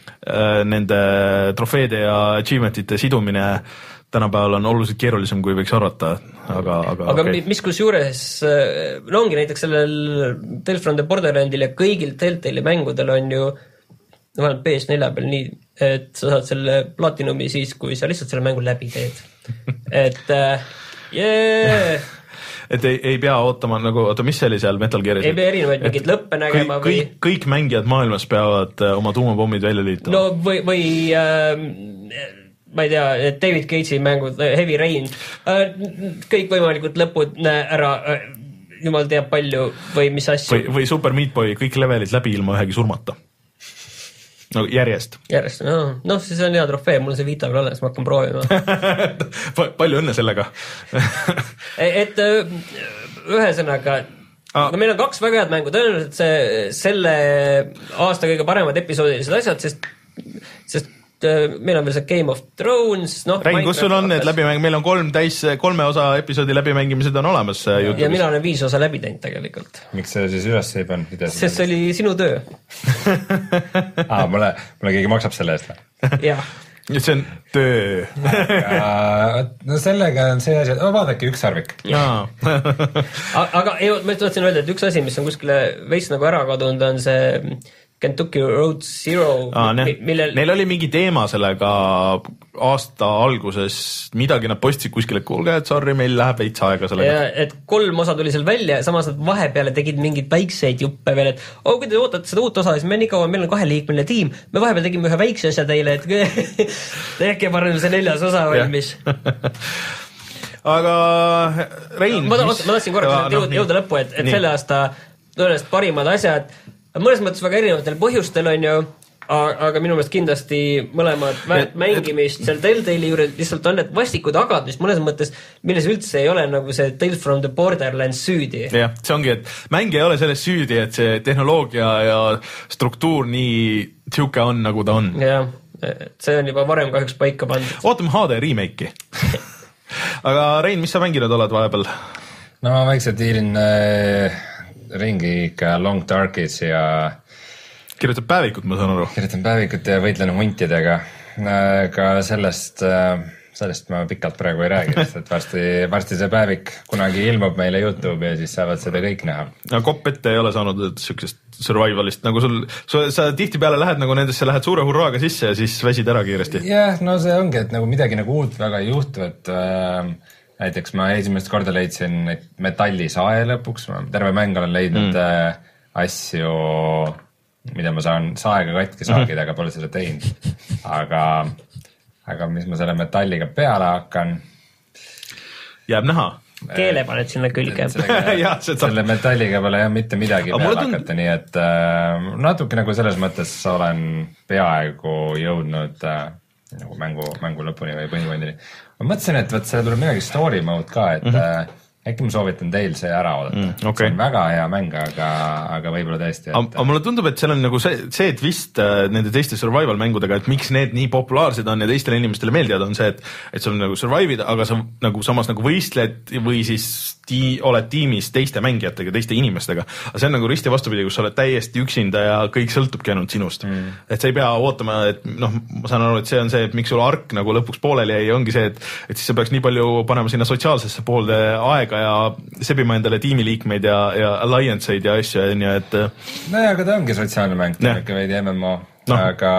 nende trofeede ja achievement'ite sidumine tänapäeval on oluliselt keerulisem, kui võiks arvata, aga aga, aga okay. mis kus juures, no ongi näiteks sellel Tales from the Borderlandil ja kõigil Telltale'i mängudel on ju vähemalt P S four peal nii, et sa saad selle platinumi siis, kui sa lihtsalt selle mängu läbi teed. Et yeah! et ei, ei pea ootama nagu, oota, mis see oli seal Metal Gearis? Ei pea erinevaid mingid lõppe nägema kõik, või... Kõik mängijad maailmas peavad oma tuumapommid välja liitama. No või, või äh, ma ei tea, David Cage'i mängud, Heavy Rain, kõik võimalikud lõpud ära, jumal teab palju või mis asju. Või, või Super Meat Boy, kõik levelid läbi ilma ühegi surmata. no järjest. Järjest, no, no siis on hea trofee, mul on see Vita veel alles, ma hakkan proovima. Palju õnne sellega. et ühesõnaga, ah. meil on kaks väga head mängu, tõenäoliselt see selle aasta kõige paremad episoodilised asjad, sest, sest meil on veel see Game of Thrones, noh. Rein, kus sul on need läbimäng, meil on kolm täis, kolme osa episoodi läbimängimised on olemas. Ja, ja mina olen viis osa läbi teinud tegelikult. Miks see siis üles ei pannud? Sest see oli sinu töö. ah, mulle, mulle keegi maksab selle eest. jah. see on töö. no sellega on see asi, et oh, vaadake üks sarvik. aga ei, ma tahtsin öelda, et üks asi, mis on kuskile veits nagu ära kadunud, on see Kentucky Road Zero, ah, ne, millel... Neil oli mingi teema sellega aasta alguses, midagi nad postisid kuskile, kuulge, et sorry, meil läheb veits aega sellega. Ja, et kolm osa tuli seal välja, samas nad vahepeale tegid mingid väikseid juppe veel, et oh, kui te ootate seda uut osa, siis me nii kaua, meil on kaheliikmeline tiim, me vahepeal tegime ühe väikse asja teile, et tehke parem see neljas osa valmis. aga Rein... Ma, mis... ma tahtsin korraks ja, jõuda, no, jõuda lõppu, et, et selle aasta tõenäoliselt parimad asjad, mõnes mõttes väga erinevatel põhjustel on ju, aga minu meelest kindlasti mõlemad väärt mängimist seal Telltale'i juures lihtsalt on need vastikud agad, mis mõnes mõttes, milles üldse ei ole nagu see Tales from the Borderlands süüdi. jah, see ongi, et mäng ei ole selles süüdi, et see tehnoloogia ja struktuur nii tšuke on, nagu ta on. jah, see on juba varem kahjuks paika pandud. Ootame H D remake'i. aga Rein, mis sa mänginud oled vahepeal? no ma vaikselt hiilin äh... ringi ikka Long Darkis ja kirjutab päevikut, ma saan aru. Kirjutan päevikut ja võitlen huntidega. Aga sellest, sellest ma pikalt praegu ei räägi, sest et varsti, varsti see päevik kunagi ilmub meile YouTube ja siis saavad seda kõik näha. No kopp ette ei ole saanud sükest survivalist, nagu sul, sa tihti peale lähed nagu nendesse, lähed suure hurraaga sisse ja siis väsid ära kiiresti. jah, no see ongi, et nagu midagi nagu uut väga ei juhtu, et äh, näiteks ma esimest korda leidsin metallisae lõpuks, ma terve mäng olen leidnud mm. asju, mida ma saan saega katki saagida, aga pole seda teinud. Aga, aga mis ma selle metalliga peale hakkan? Jääb näha. Keele paned sinna külge. ja, selle metalliga pole jah mitte midagi peale tund... hakata, nii et äh, natuke nagu selles mõttes olen peaaegu jõudnud äh, nagu mängu, mängu lõpuni või põhipondini. Ma mõtlesin, et võt, see tuleb midagi story mode ka, et mm -hmm. äkki ma soovitan teil see ära oodata mm,. Okay. See on väga hea mäng, aga, aga võib-olla tõesti. Et... aga mulle tundub, et seal on nagu see, see twist nende teiste survival mängudega, et miks need nii populaarsed on ja teistele inimestele meeldivad, on see, et, et sul on nagu survive'id, aga sa nagu samas nagu võistled või siis tii, oled tiimis teiste mängijatega, teiste inimestega. Aga see on nagu risti vastupidi, kus sa oled täiesti üksinda ja kõik sõltubki ainult sinust. Mm. Et sa ei pea ootama, et noh, ma saan aru, et see on see, et miks sul ark nagu lõpuks pooleli jäi, ongi see, et, et siis sa peaks nii palju panema sinna sotsiaalsesse poolde aega ja sebima endale tiimiliikmeid ja, ja alliance'id ja asju, ja et... no ja, aga ta ongi sotsiaalne mäng, ta on ikka veidi M M O, no. Aga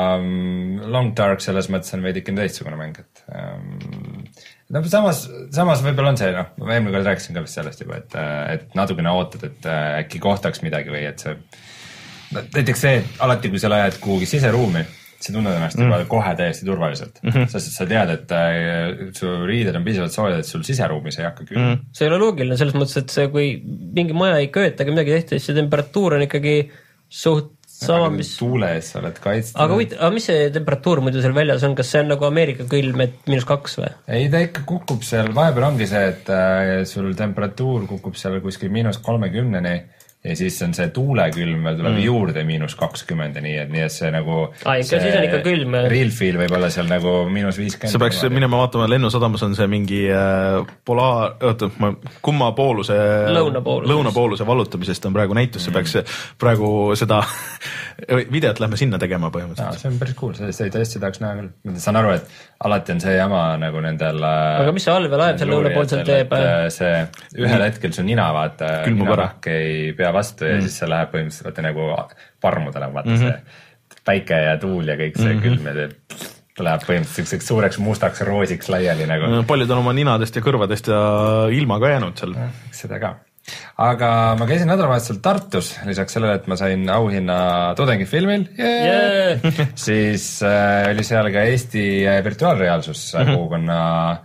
Long Dark selles mõttes on veidi ikka teistsugune mäng, et um, no samas, samas võib-olla on see, noh, ma eelmine kord rääkisin ka vist sellest juba, et, et natukene ootad, et äkki kohtaks midagi või et see, näiteks see, et alati kui sa lähed kuhugi siseruumi, sa tunned ennast mm. juba kohe täiesti turvaliselt, mm -hmm. sest sa tead, et äh, su riided on piisavalt soojad, et sul siseruumis ei hakka küll. Mm. See ei ole loogiline selles mõttes, et see, kui mingi maja ei kööta ega midagi tehti, siis see temperatuur on ikkagi suht sama, mis... tuule ees sa oled kaitstud. Aga, võit, aga mis see temperatuur muidu seal väljas on, kas see on nagu Ameerika külm, et miinus kaks või? Ei, ta ikka kukub seal, vahepeal ongi see, et äh, sul temperatuur kukub seal kuskil miinus kolmekümneni ja siis on see tuulekülm veel tuleb mm. juurde miinus kakskümmend ja nii, et nii, et see nagu Aa, ikka, siis on ikka külm. Real feel võib olla seal nagu miinus viiskümmend. sa peaks minema vaatama, lennusadamas on see mingi äh, polaar, oota, kumma pooluse lõunapooluse, lõunapooluse vallutamisest on praegu näitus, see mm. peaks praegu seda videot lähme sinna tegema põhimõtteliselt. Ja, see on päris cool, see ei tõesti tahaks näha küll. Ma saan aru, et alati on see jama nagu nendel aga mis see allveelaev seal lõunapoolselt teeb? See ühel hetkel su nina vaata, ninavahk ei pea vastu ja mm. siis see läheb põhimõtteliselt vaata nagu parmudele, vaata mm -hmm. see päike ja tuul ja kõik see mm -hmm. külm ja see ta läheb põhimõtteliselt suureks mustaks roosiks laiali nagu. Paljud on oma ninadest ja kõrvadest ja ilma ka jäänud seal. Seda ka. Aga ma käisin nädalavahetusel Tartus, lisaks sellele, et ma sain auhinna tudengifilmil yeah! Yeah! siis äh, oli seal ka Eesti virtuaalreaalsus mm -hmm. kogukonna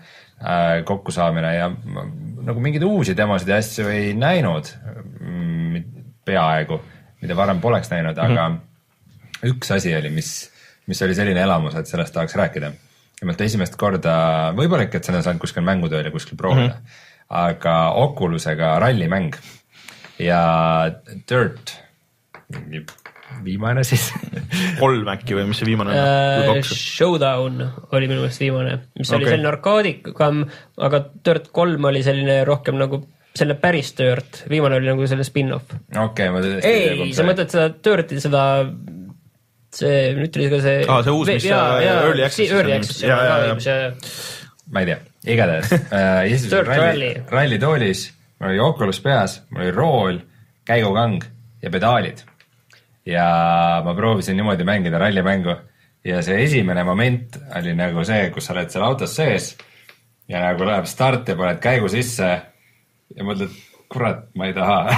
äh, kokkusaamine ja nagu mingeid uusi demosid ja asju ei näinud peaaegu, mida varem poleks näinud, aga mm -hmm. üks asi oli, mis, mis oli selline elamus, et sellest tahaks rääkida. Nimelt esimest korda, võib-olla ikka, et seda saanud kuskil mängutööl ja kuskil proovida, mm-hmm. aga Oculusega rallimäng ja Dirt, viimane siis kolm äkki või mis see viimane on? Uh, Showdown oli minu meelest viimane, mis okay. oli selline arkaadikam, aga Dirt kolm oli selline rohkem nagu selle päris Dirt, viimane oli nagu selle spin-off. Okay, ma tõesti ei, sa mõtled seda Dirti, seda see, nüüd tuli ka see ah, see uus, mis ja, ja, Early Access Early Access ja, ja, ja, ja. ma ei tea, igatahes uh, ralli, ralli toolis, mul oli Oculus peas, mul oli rool, käigukang ja pedaalid ja ma proovisin niimoodi mängida rallimängu ja see esimene moment oli nagu see, kus sa oled seal autos sees ja nagu läheb start ja paned käigu sisse ja mõtled, kurat, ma ei taha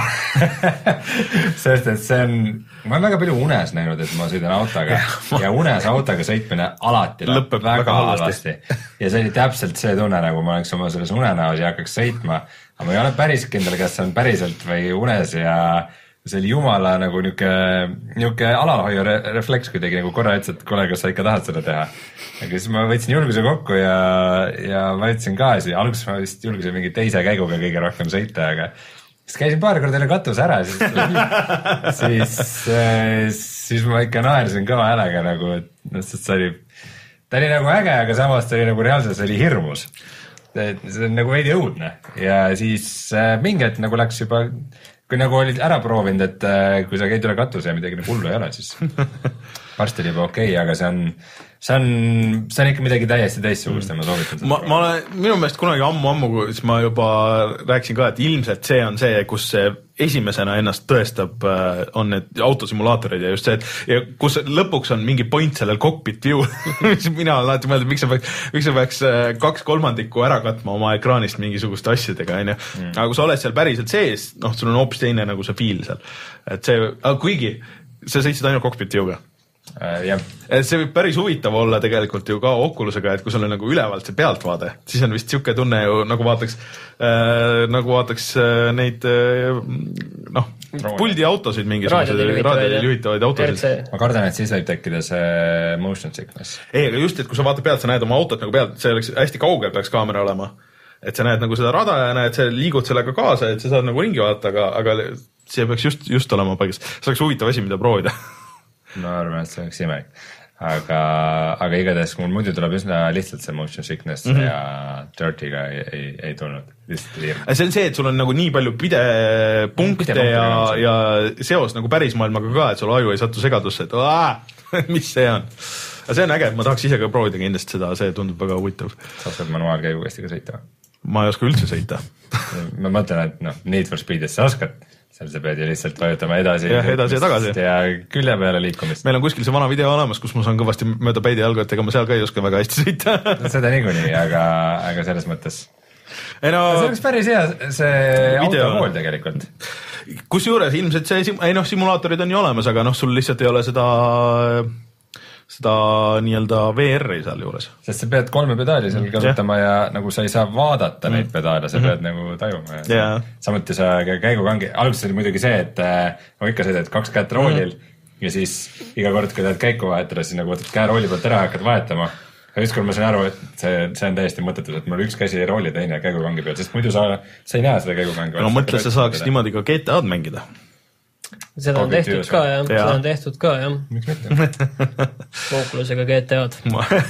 sest et see on, ma olen väga palju unes näinud, et ma sõidan autoga ja unes autoga sõitmine alati lõpeb väga, väga halvasti ja see oli täpselt see tunne, nagu ma oleks oma selles unenäos ja hakkaks sõitma, aga ma ei ole päris kindel, kas see on päriselt või unes ja see oli jumala nagu niuke, niuke alalhoiu re refleks kuidagi nagu korra ütles, et kuule, kas sa ikka tahad seda teha. Aga siis ma võtsin julguse kokku ja, ja ma võtsin gaasi. Alguses ma vist julgusin mingi teise käiguga kõige rohkem sõita, aga siis käisin paar korda üle katus ära, siis, siis, siis ma ikka naersin kõva häälega nagu, et see oli, ta oli nagu äge, aga samas ta oli nagu reaalselt, see oli hirmus. See on nagu veidi õudne ja siis mingi hetk nagu läks juba kui nagu olid ära proovinud, et kui sa käid üle katuse ja midagi nagu hullu ei ole, siis varsti oli juba okei, okay, aga see on, see on, see on ikka midagi täiesti teistsugust ja ma soovitan seda. Ma, ma olen, minu meelest kunagi ammu-ammu, siis ma juba rääkisin ka, et ilmselt see on see, kus see esimesena ennast tõestab, on need autosimulaatorid ja just see, et ja kus lõpuks on mingi point sellel cockpit view, mis mina olen alati mõelnud, miks sa peaks, miks sa peaks kaks kolmandikku ära katma oma ekraanist mingisuguste asjadega, on ju. Mm. Aga kui sa oled seal päriselt sees, noh, sul on hoopis teine nagu see feel seal. Et see, aga kuigi, sa sõitsid ainult cockpit view'ga. Uh, yeah. See võib päris huvitav olla tegelikult ju ka Oculusega, et kui sul on nagu ülevalt see pealtvaade, siis on vist siuke tunne ju nagu vaataks äh, nagu vaataks äh, neid äh, noh, puldi autosid mingisugused raadioid juhitavaid autosid. Ma kardan, et siis võib tekkida see motion sickness. Ei, aga just, et kui sa vaatad pealt, sa näed oma autot nagu pealt, see oleks hästi kaugel peaks kaamera olema, et sa näed nagu seda rada ja näed, sa liigud sellega kaasa, et sa saad nagu ringi vaadata, aga, aga see peaks just, just olema paigast. See oleks huvitav asi, mida proovida. Ma arvan, et see oleks imelik. Aga, aga igatahes mul muidu tuleb üsna lihtsalt see motion sickness mm -hmm. ja Dirtiga ei, ei, ei tulnud. See on see, et sul on nagu nii palju pidepunkte pide ja, ja seos nagu pärismaailmaga ka, et sul aju ei satu segadusse, et aah, mis see on. Aga see on äge, et ma tahaks ise ka proovida kindlasti seda, see tundub väga huvitav. Sa oskad manuaalkäiguga hästi ka sõita? Ma ei oska üldse sõita. Ma mõtlen, et noh, Need for Speedis sa oskad. Seal sa pead ju lihtsalt vajutama edasi ja, edasi ja tagasi ja külje peale liikumist. Meil on kuskil see vana video olemas, kus ma saan kõvasti mööda päidi jalgu, et ega ma seal ka ei oska väga hästi sõita. No, seda niikuinii, aga, aga selles mõttes ei no, see oleks päris hea see autopool tegelikult. Kusjuures ilmselt see, ei noh, simulaatorid on ju olemas, aga noh, sul lihtsalt ei ole seda seda nii-öelda V R-i seal juures. Sest sa pead kolme pedaali seal kasutama ja, ja nagu sa ei saa vaadata mm. neid pedaale, sa mm -hmm. pead nagu tajuma. Yeah. Samuti sa käigukangi, alguses oli muidugi see, et ma ikka sõidad kaks kätt roolil mm. ja siis iga kord, kui tahad käiku vahetada, siis nagu võtad käe rooli pealt ära, hakkad vahetama. Ja ükskord ma sain aru, et see, see on täiesti mõttetus, et mul üks käsi rooli teine käigukangi peal, sest muidu sa, sa ei näe seda käigukangi. No mõtle, sa saaks niimoodi ka G T A-d mängida. Seda on tehtud ka, jah. Seda on tehtud ka, jah. Miks mitte? Oculusega G T A-d.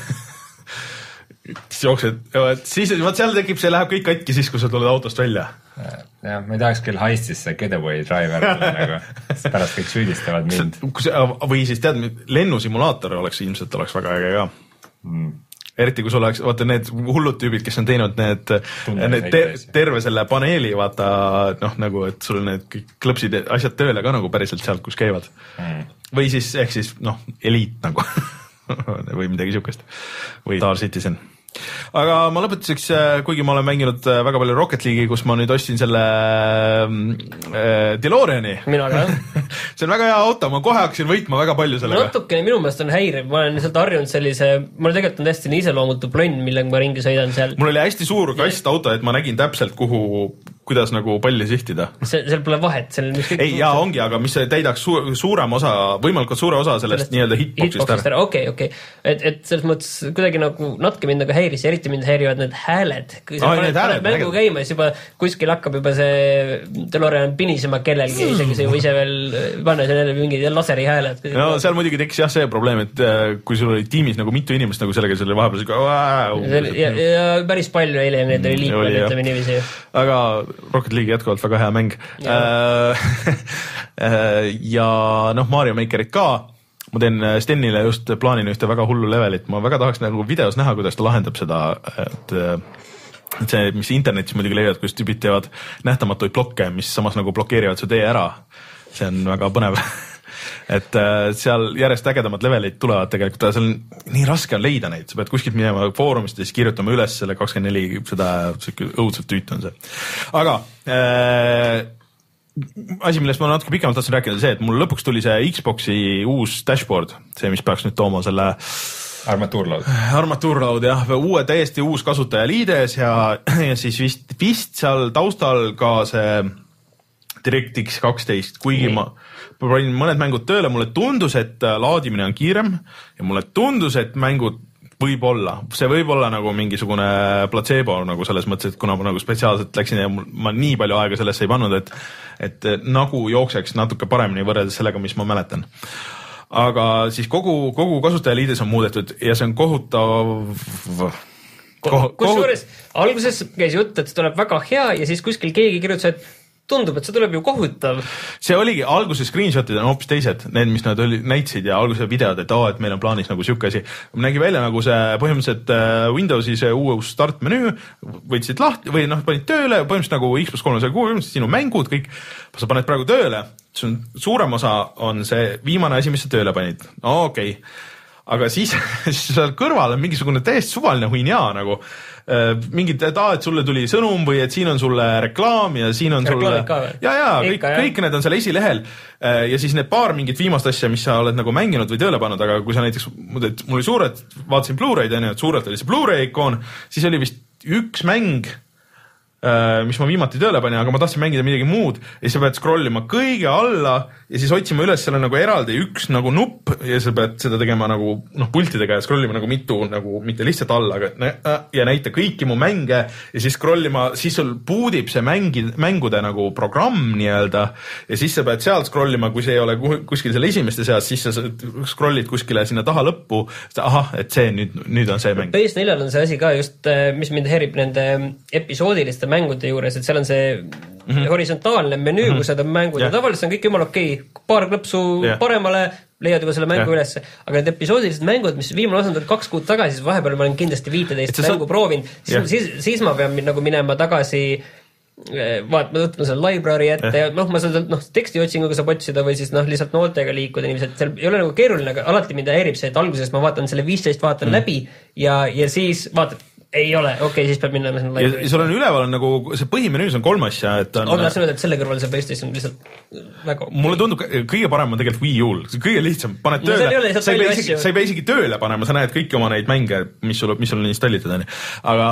siis jooksed, siis vaat seal tekib, see läheb kõik katki siis, kui sa tuled autost välja. Ja, ma ei tahaks küll heistis see getaway driver nagu, pärast kõik süüdistavad mind. Või siis tead, lennusimulaator oleks ilmselt oleks väga äge ka. Mm. Eriti kui sul oleks, vaata need hullud tüübid, kes on teinud need, need te, terve selle paneeli, vaata noh, nagu, et sul need klõpsid asjad tööle ka nagu päriselt sealt, kus käivad. Mm. Või siis, ehk siis, noh, eliit nagu või midagi siukest. Või Star Citizen. Aga ma lõpetuseks, kuigi ma olen mänginud väga palju Rocket League'i, kus ma nüüd ostsin selle äh, DeLoreani. Mina ka. See on väga hea auto, ma kohe hakkasin võitma väga palju sellega. Natukene minu meelest on häiriv, ma olen lihtsalt harjunud sellise, mul tegelikult on hästi iseloomutu plönn, millega ma ringi sõidan seal. Mul oli hästi suur kast auto, et ma nägin täpselt, kuhu kuidas nagu palli sihtida. See, seal pole vahet. Seal ei, jaa, ongi, aga mis täidaks su suurem osa, võimalikult suure osa sellest, sellest nii-öelda hitboxist ära. Okei, okei. Et, et selles mõttes kuidagi nagu natuke mind nagu häiris, eriti mind häirivad need hääled. Kui sa ah, paned, paned mängu käima, siis juba kuskil hakkab juba see DeLorean pinisema kellelgi, isegi see juba ise veel panna seal jälle mingid laseri hääled. No seal muidugi tekkis jah see probleem, et kui sul oli tiimis nagu mitu inimest nagu sellega, selle vahepeal wow. ja, ja päris palju eile need oli liikmed, ütleme niiviisi. Aga Rocket League jätkuvalt väga hea mäng. Ja, ja noh, Mario Makerit ka. Ma teen Stenile just plaanin ühte väga hullu levelit. Ma väga tahaks nagu videos näha, kuidas ta lahendab seda, et, et see, mis internetis muidugi leiavad, kuidas tüübid teevad nähtamatuid blokke, mis samas nagu blokeerivad su tee ära. See on väga põnev. Et seal järjest ägedamad levelid tulevad tegelikult, seal on nii raske on leida neid, sa pead kuskilt minema foorumist ja siis kirjutama üles selle kakskümmend neli, seda õudselt tüüt on see. Aga äh, asi, millest ma natuke pikemalt tahtsin rääkida, see, et mul lõpuks tuli see Xboxi uus dashboard, see, mis peaks nüüd tooma selle Armatuurlaud. Armatuurlaud, jah, uue, täiesti uus kasutajaliides ja, ja siis vist, vist seal taustal ka see DirectX kaksteist, kuigi mm. ma panin mõned mängud tööle, mulle tundus, et laadimine on kiirem ja mulle tundus, et mängud võib olla, see võib olla nagu mingisugune placebo nagu selles mõttes, et kuna ma nagu spetsiaalselt läksin ja ma nii palju aega sellesse ei pannud, et, et nagu jookseks natuke paremini võrreldes sellega, mis ma mäletan. Aga siis kogu, kogu kasutajaliides on muudetud ja see on kohutav Koh, kusjuures alguses käis jutt, et see tuleb väga hea ja siis kuskil keegi kirjutas, et tundub, et see tuleb ju kohutav. See oligi, alguse screenshotid on hoopis teised, need, mis nad oli, näitsid ja alguse videod, et oo, et meil on plaanis nagu siuke asi. Nägi välja nagu see põhimõtteliselt Windowsi see uus start menüü, võtsid lahti või noh, panid tööle, põhimõtteliselt nagu Xbox kolmsada, sinu mängud, kõik, sa paned praegu tööle, suurem osa on see viimane asi, mis sa tööle panid. No, okei. Okay. Aga siis, siis seal kõrval on mingisugune täiesti suvaline huinjaa nagu mingid, et aa, et sulle tuli sõnum või et siin on sulle reklaam ja siin on sulle ja, ja, kõik, kõik need on seal esilehel ja siis need paar mingit viimast asja, mis sa oled nagu mänginud või tööle pannud, aga kui sa näiteks, mul oli suured, vaatasin Blu-ray'd ja nii, et suurelt oli see Blu-ray ikoon, siis oli vist üks mäng, mis ma viimati tööle panin, aga ma tahtsin mängida midagi muud ja sa pead scrollima kõige alla ja siis otsima üles selle nagu eraldi üks nagu nupp ja sa pead seda tegema nagu noh, pultidega ja scrollima nagu mitu, nagu mitte lihtsalt alla, aga ja näita kõiki mu mänge ja siis scrollima, siis sul puudib see mängi, mängude nagu programm nii-öelda ja siis sa pead sealt scrollima, kui see ei ole kuskil selle esimeste seas, siis sa scrollid kuskile sinna taha lõppu, ahah, et see nüüd, nüüd on see mäng. P S neljal on see asi ka just, mis mind häirib nende episoodiliste mängude juures, et seal on see mm-hmm. horisontaalne menüü, mm-hmm. kus seda mängud yeah. ja tavaliselt on kõik jumal okei, paar klõpsu yeah. paremale, leiad juba selle mängu yeah. ülesse, aga need episoodilised mängud, mis viimane osa on tulnud kaks kuud tagasi, siis vahepeal ma olen kindlasti viiteist mängu sa... proovinud, siis, yeah. siis, siis ma pean nagu minema tagasi vaat, ma võtma selle library ette yeah. ja noh, ma seda noh, tekstiotsinguga saab otsida või siis noh, lihtsalt nooltega liikuda niiviisi, et seal ei ole nagu keeruline, aga alati mind häirib see, et alguses ma vaatan selle viisteist vaatan mm. läbi ja, ja siis vaatad, ei ole, okei okay,, siis peab minna sinna library. Ja sul on üleval on nagu, see põhimenüüs on kolm asja, et on... On tahtsin öelda, et selle kõrval see PlayStation lihtsalt väga... Mulle tundub, kõige parem on tegelikult Wii U-l, see kõige lihtsam, paned tööle, no, sa, ei isegi, sa ei pea isegi tööle panema, sa näed kõiki oma neid mänge, mis sul, mis sul on installitud, on. Aga,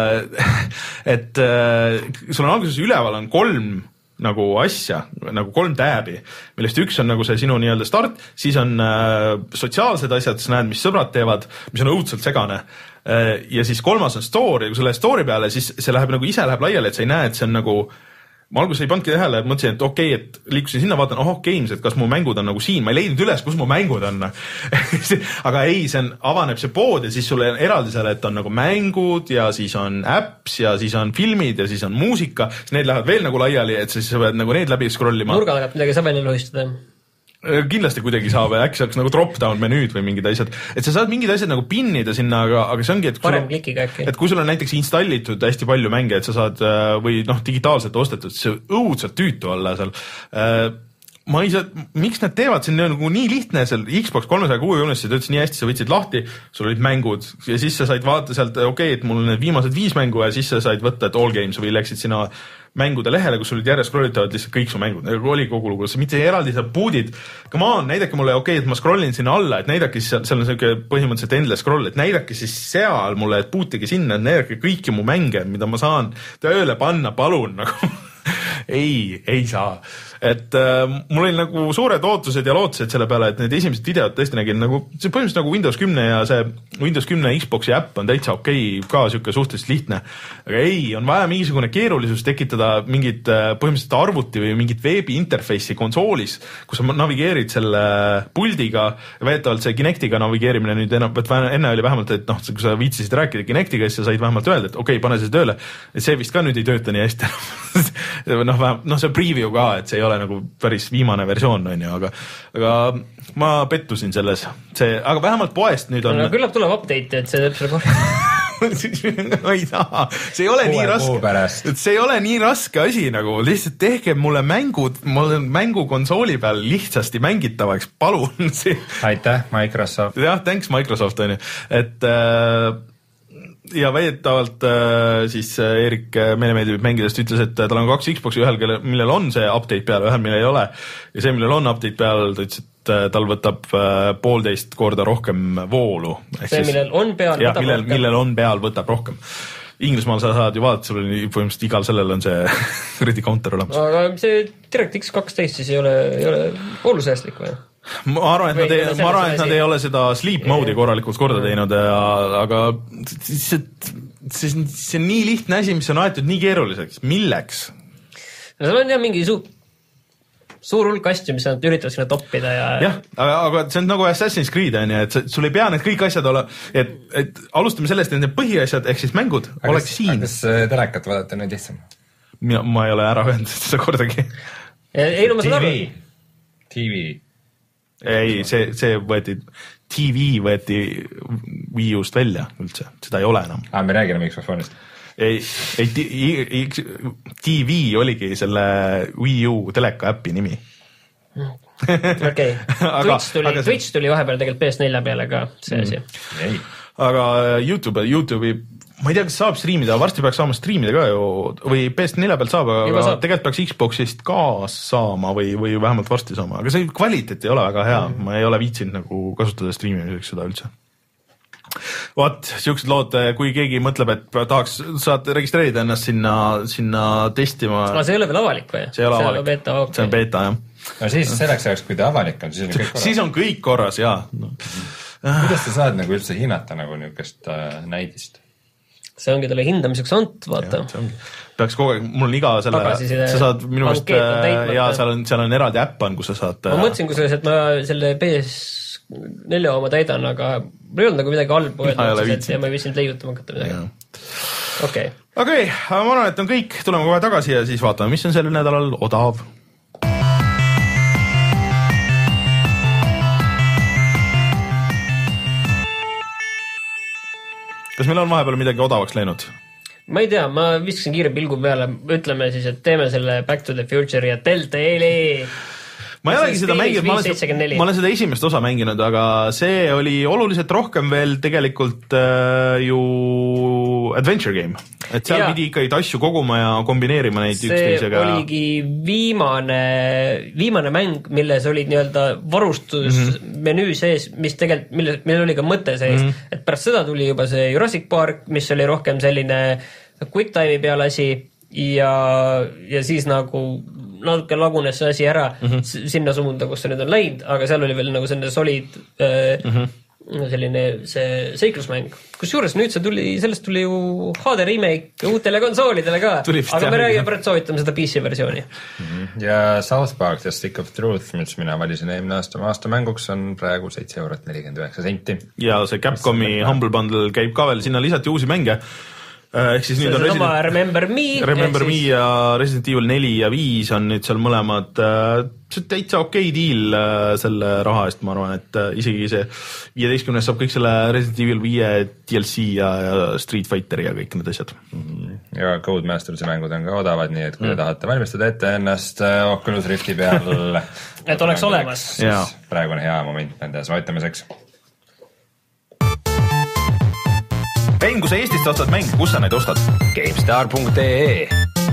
et äh, sul on alguses üleval on kolm nagu asja, nagu kolm tääbi, millest üks on nagu see sinu nii-öelda start, siis on äh, sotsiaalsed asjad, sa näed, mis sõbrad teevad, mis on õudselt segane äh, ja siis kolmas on story, kui selle story peale, siis see läheb nagu ise läheb laiali, et sa ei näe, et see on nagu ma alguses ei pandki tähele, et mõtlesin, et okei, okay, et liikusin sinna, vaatan, oh games, et kas mu mängud on nagu siin, ma ei leidnud üles, kus mu mängud on. aga ei, see on, avaneb see pood ja siis sulle eraldi seal, et on nagu mängud ja siis on apps ja siis on filmid ja siis on muusika, siis need lähevad veel nagu laiali, et siis sa pead nagu need läbi scrollima. Nurga tagant midagi saab välja lohistada. Kindlasti kuidagi saab, äkki saaks nagu drop-down menüüd või mingid asjad, et sa saad mingid asjad nagu pinnida sinna, aga, aga see ongi, et parem klikiga äkki. Et kui sul on näiteks installitud hästi palju mänge, et sa saad või noh, digitaalselt ostetud, see õudselt tüütu olla seal. ma ei saa, miks nad teevad, see on nagu nii lihtne seal Xbox kolmesaja kuuekümnes, see töötas nii hästi, sa võtsid lahti, sul olid mängud ja siis sa said vaadata sealt, okei okay,, et mul on need viimased viis mängu ja siis sa said võtta, et All Games või läksid sinna mängude lehele, kus olid järjest scrollitavad lihtsalt kõik su mängud, nagu oli kogu lugu, sa mitte eraldi sa boot'id, come on, näidake mulle, okei okay,, et ma scrollin sinna alla, et näidake siis, seal on selline põhimõtteliselt endless scroll, et näidake siis seal mulle, et boot'ige sinna, et näidake kõiki mu mänge, mida ma saan tööle panna, palun, nagu ei, ei saa. Et äh, mul oli nagu suured ootused ja lootused selle peale, et need esimesed videod tõesti nägin nagu, see põhimõtteliselt nagu Windows kümme ja see Windows kümme Xboxi äpp on täitsa okei okay,, ka siuke suhteliselt lihtne. Aga ei, on vaja mingisugune keerulisus tekitada mingit põhimõtteliselt arvuti või mingit veebi interface'i konsoolis, kus sa navigeerid selle puldiga, veetavalt see Kinectiga navigeerimine nüüd enam, et enne oli vähemalt, et noh, kui sa viitsisid rääkida Kinectiga, siis sa said vähemalt öelda, et okei okay,, pane see tööle, et see vist ka nüüd ei tööta nii hästi. noh, noh, see preview ka, et see ei ole nagu päris viimane versioon, on ju, aga, aga ma pettusin selles. See, aga vähemalt poest nüüd on... No, küllap tuleb update, et see teeb selle korra. ma ei taha, see ei ole Kuue nii raske, see ei ole nii raske asi nagu, lihtsalt tehke mulle mängud, mul on mängu konsooli peal lihtsasti mängitavaks, palun. Aitäh, Microsoft. jah, thanks Microsoft, on ju, et äh, ja väidetavalt äh, siis Erik meile meeldib mängidest ütles, et tal on kaks Xboxi, ühel, millel on see update peal, ühel, millel ei ole. Ja see, millel on update peal, ta ütles, et tal võtab äh, poolteist korda rohkem voolu. See, siis, millel on peal, ja, võtab millel, rohkem. Millel on peal, võtab rohkem. Inglismaal sa saad ju vaadata, sul on põhimõtteliselt igal sellel on see ready counter olemas. Aga see DirectX kaksteist siis ei ole, ei ole poolusäästlik või? Ma arvan, et nad ei, ma arvan, et nad ei ole seda sleep mode'i korralikult korda teinud, aga see, see, see on nii lihtne asi, mis on aetud nii keeruliseks. Milleks? No seal on jah mingi suur, suur hulk asju, mis nad üritavad sinna toppida ja... jah, aga, aga see on nagu Assassin's Creed, on ju, et sul ei pea need kõik asjad olla, et, et alustame sellest, et need põhiasjad, ehk siis mängud aga oleks kas, siin. Kas telekat vaadata nüüd lihtsam? Mina, ma ei ole ära öelnud seda kordagi. Ei, no ma saan aru. T V ei, see, see võeti, T V võeti Wii U'st välja üldse, seda ei ole enam. Ah, me räägime Xbox ei, ei, T V oligi selle Wii U teleka äpi nimi. Okei, Twitch tuli, Twitch tuli vahepeal tegelikult P S neli peale ka see asi. Ei. Aga YouTube, YouTube'i ma ei tea, kas saab striimida, varsti peaks saama striimida ka ju, või P S neli pealt saab, aga saab. Tegelikult peaks Xboxist ka saama või, või vähemalt varsti saama, aga see kvaliteet ei ole väga hea, mm. ma ei ole viitsinud nagu kasutada striimimiseks seda üldse. Vaat, siuksed lood, kui keegi mõtleb, et tahaks, saad registreerida ennast sinna, sinna testima. No see ei ole veel avalik või? See ei ole avalik, beta, okay. See on beta, jah. No siis selleks ajaks, kui ta avalik on, siis on kõik korras. Siis on kõik korras, jaa. No. Kuidas sa saad nagu üldse hinnata nagu niukest äh, näidist? See ongi talle hindamiseks ant, vaata. Ja, peaks kogu aeg, mul on iga selle, sa saad minu meelest, ja seal on, seal on eraldi äpp on, kus sa saad. Ma mõtlesin kusjuures, et ma selle P S neli oma täidan, aga mul ei olnud nagu midagi halba öelda, ja ma ei vissinud leiutama hakata midagi. Okei. Okei, aga ma arvan, et on kõik, tuleme kohe tagasi ja siis vaatame, mis on sellel nädalal odav. Kas meil on vahepeal midagi odavaks läinud? Ma ei tea, ma viskasin kiire pilgu peale, ütleme siis, et teeme selle Back to the Future ja Telltale'i. Ma ei olegi seda mänginud, ma olen, ma olen seda esimest osa mänginud, aga see oli oluliselt rohkem veel tegelikult äh, ju adventure game. Et seal ja. Pidi ikkagi asju koguma ja kombineerima neid üksteisega. See oligi viimane, viimane mäng, milles olid nii-öelda varustusmenüü mm -hmm. sees, mis tegelikult, mille, mille oli ka mõte sees. Mm -hmm. Et pärast seda tuli juba see Jurassic Park, mis oli rohkem selline quick time'i peal asi ja, ja siis nagu natuke lagunes see asi ära mm -hmm. sinna suunda, kus see nüüd on läinud, aga seal oli veel nagu selline solid äh, mm -hmm. selline see seiklusmäng. Kusjuures nüüd see tuli, sellest tuli ju H D remake uutele konsoolidele ka, aga me räägime pärast soovitame seda P C versiooni. Mm -hmm. Ja South Park ja Stick of Truth, mis mina valisin eelmine aasta aasta mänguks, on praegu seitse eurot nelikümmend üheksa senti. Ja see Capcomi Humble Bundle käib ka veel, sinna lisati uusi mänge. ehk siis nüüd on Resident... Remember Me Remember Me siis... ja Resident Evil neli ja viis on nüüd seal mõlemad see täitsa okei deal selle raha eest, ma arvan, et isegi see viieteistkümnes saab kõik selle Resident Evil viie D L C ja, ja Street Fighteri ja kõik need asjad. Ja Codemastersi mängud on ka odavad, nii et kui mm. te tahate valmistada ette ennast Oculus Rifti peal et oleks olemas, siis praegu on hea moment nende soetamiseks. Vein, kui sa Eestist ostad mänge, kus sa neid ostad? GameStar punkt ee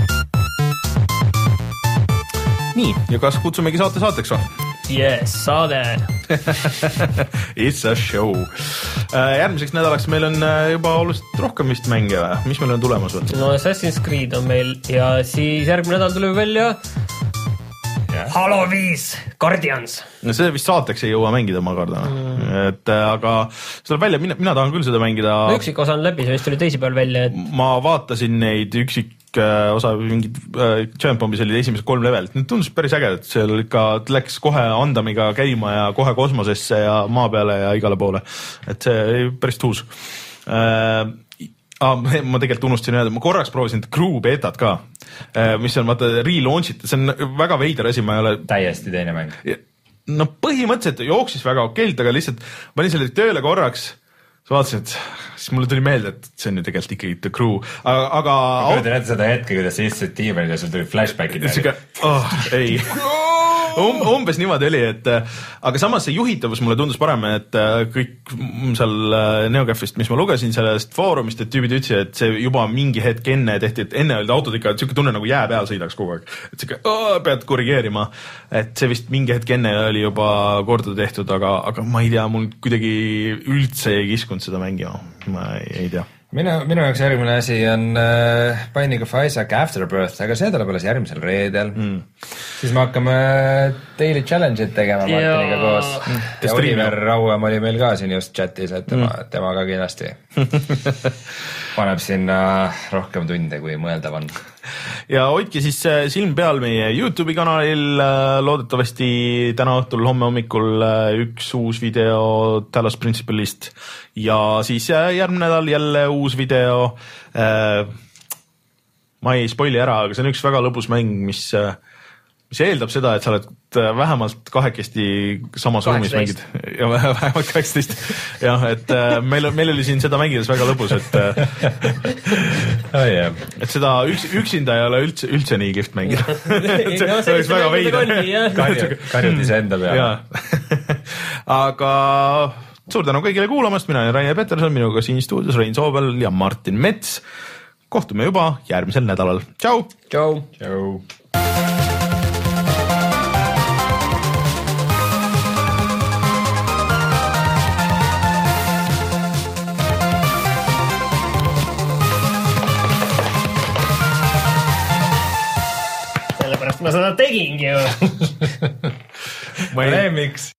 Nii, ja kas kutsumegi saate saateks või? Yes, saade. It's a show. Järgmiseks nädalaks meil on juba oluliselt rohkem vist mänge või? Mis meil on tulemas veel? No Assassin's Creed on meil ja siis järgmine nädal tuleb välja yeah. Halo viis Guardians. No see vist saateks ei jõua mängida, ma kardan. Mm. Et, aga see tuleb välja, mina, mina tahan küll seda mängida. No üksik osa on läbi, see vist oli teisipäeval välja. Et... Ma vaatasin neid üksik osa mingid äh, Giant Bombis oli esimesed kolm levelit, need tundus päris äge, et seal ikka läks kohe andamiga käima ja kohe kosmosesse ja maa peale ja igale poole, et see oli päris tuus äh, ah, ma tegelikult unustasin öelda, ma korraks proovisin Crew betat ka, äh, mis on vaata relaunch'it, see on väga veider asi, ma ei ole täiesti teine mäng. No põhimõtteliselt jooksis väga okeilt, aga lihtsalt panin selle tööle korraks, sa vaatasin, et siis mulle tuli meelde, et see on ju tegelikult ikkagi The Crew, aga... aga ma kujutan ette seda hetke, kuidas sa istusid tiimelid ja sul tuli flashbackid. Siga, oh, ei. Um, umbes niimoodi oli, et aga samas see juhitavus mulle tundus parem, et kõik seal NeoGAFist, mis ma lugesin sellest foorumist, et tüübid ütlesid, et see juba mingi hetk enne tehti, et enne olid autod ikka siuke tunne nagu jää peal sõidaks kogu aeg, et siuke oh, pead korrigeerima, et see vist mingi hetk enne oli juba korda tehtud, aga, aga ma ei tea, mul kuidagi üldse ei kiskunud seda mängima, ma ei, ei tea. Minu, minu jaoks järgmine asi on uh, Binding of Isaac Afterbirth, aga see tuleb alles järgmisel reedel mm. siis me hakkame Daily Challenge'id tegema Martiniga koos mm. ja Oliver Rauem oli meil ka siin just chatis, et tema, mm. tema ka kindlasti paneb sinna rohkem tunde, kui mõeldav on. Ja hoidke siis silm peal meie YouTube'i kanalil, loodetavasti täna õhtul, homme hommikul üks uus video Talos Principalist ja siis järgmine nädal jälle uus video. Ma ei spoili ära, aga see on üks väga lõbus mäng, mis, mis eeldab seda, et sa oled vähemalt kahekesti samas ruumis mängid ja vähemalt kaheksateist. Jah, et meil, meil oli siin seda mängides väga lõbus, et, oh, yeah. et seda üks, üksinda ei ole üldse, üldse nii kihvt mängida. see, see oleks väga veida. Karjutis enda peale. Aga suur tänu kõigile kuulamast, mina olen Rainer Peterson, minuga siin stuudios Rein Soobel ja Martin Mets. Kohtume juba järgmisel nädalal. Tšau! Tšau! Tšau! Sellepärast ma seda tegingi ju. Ma ei... Miks?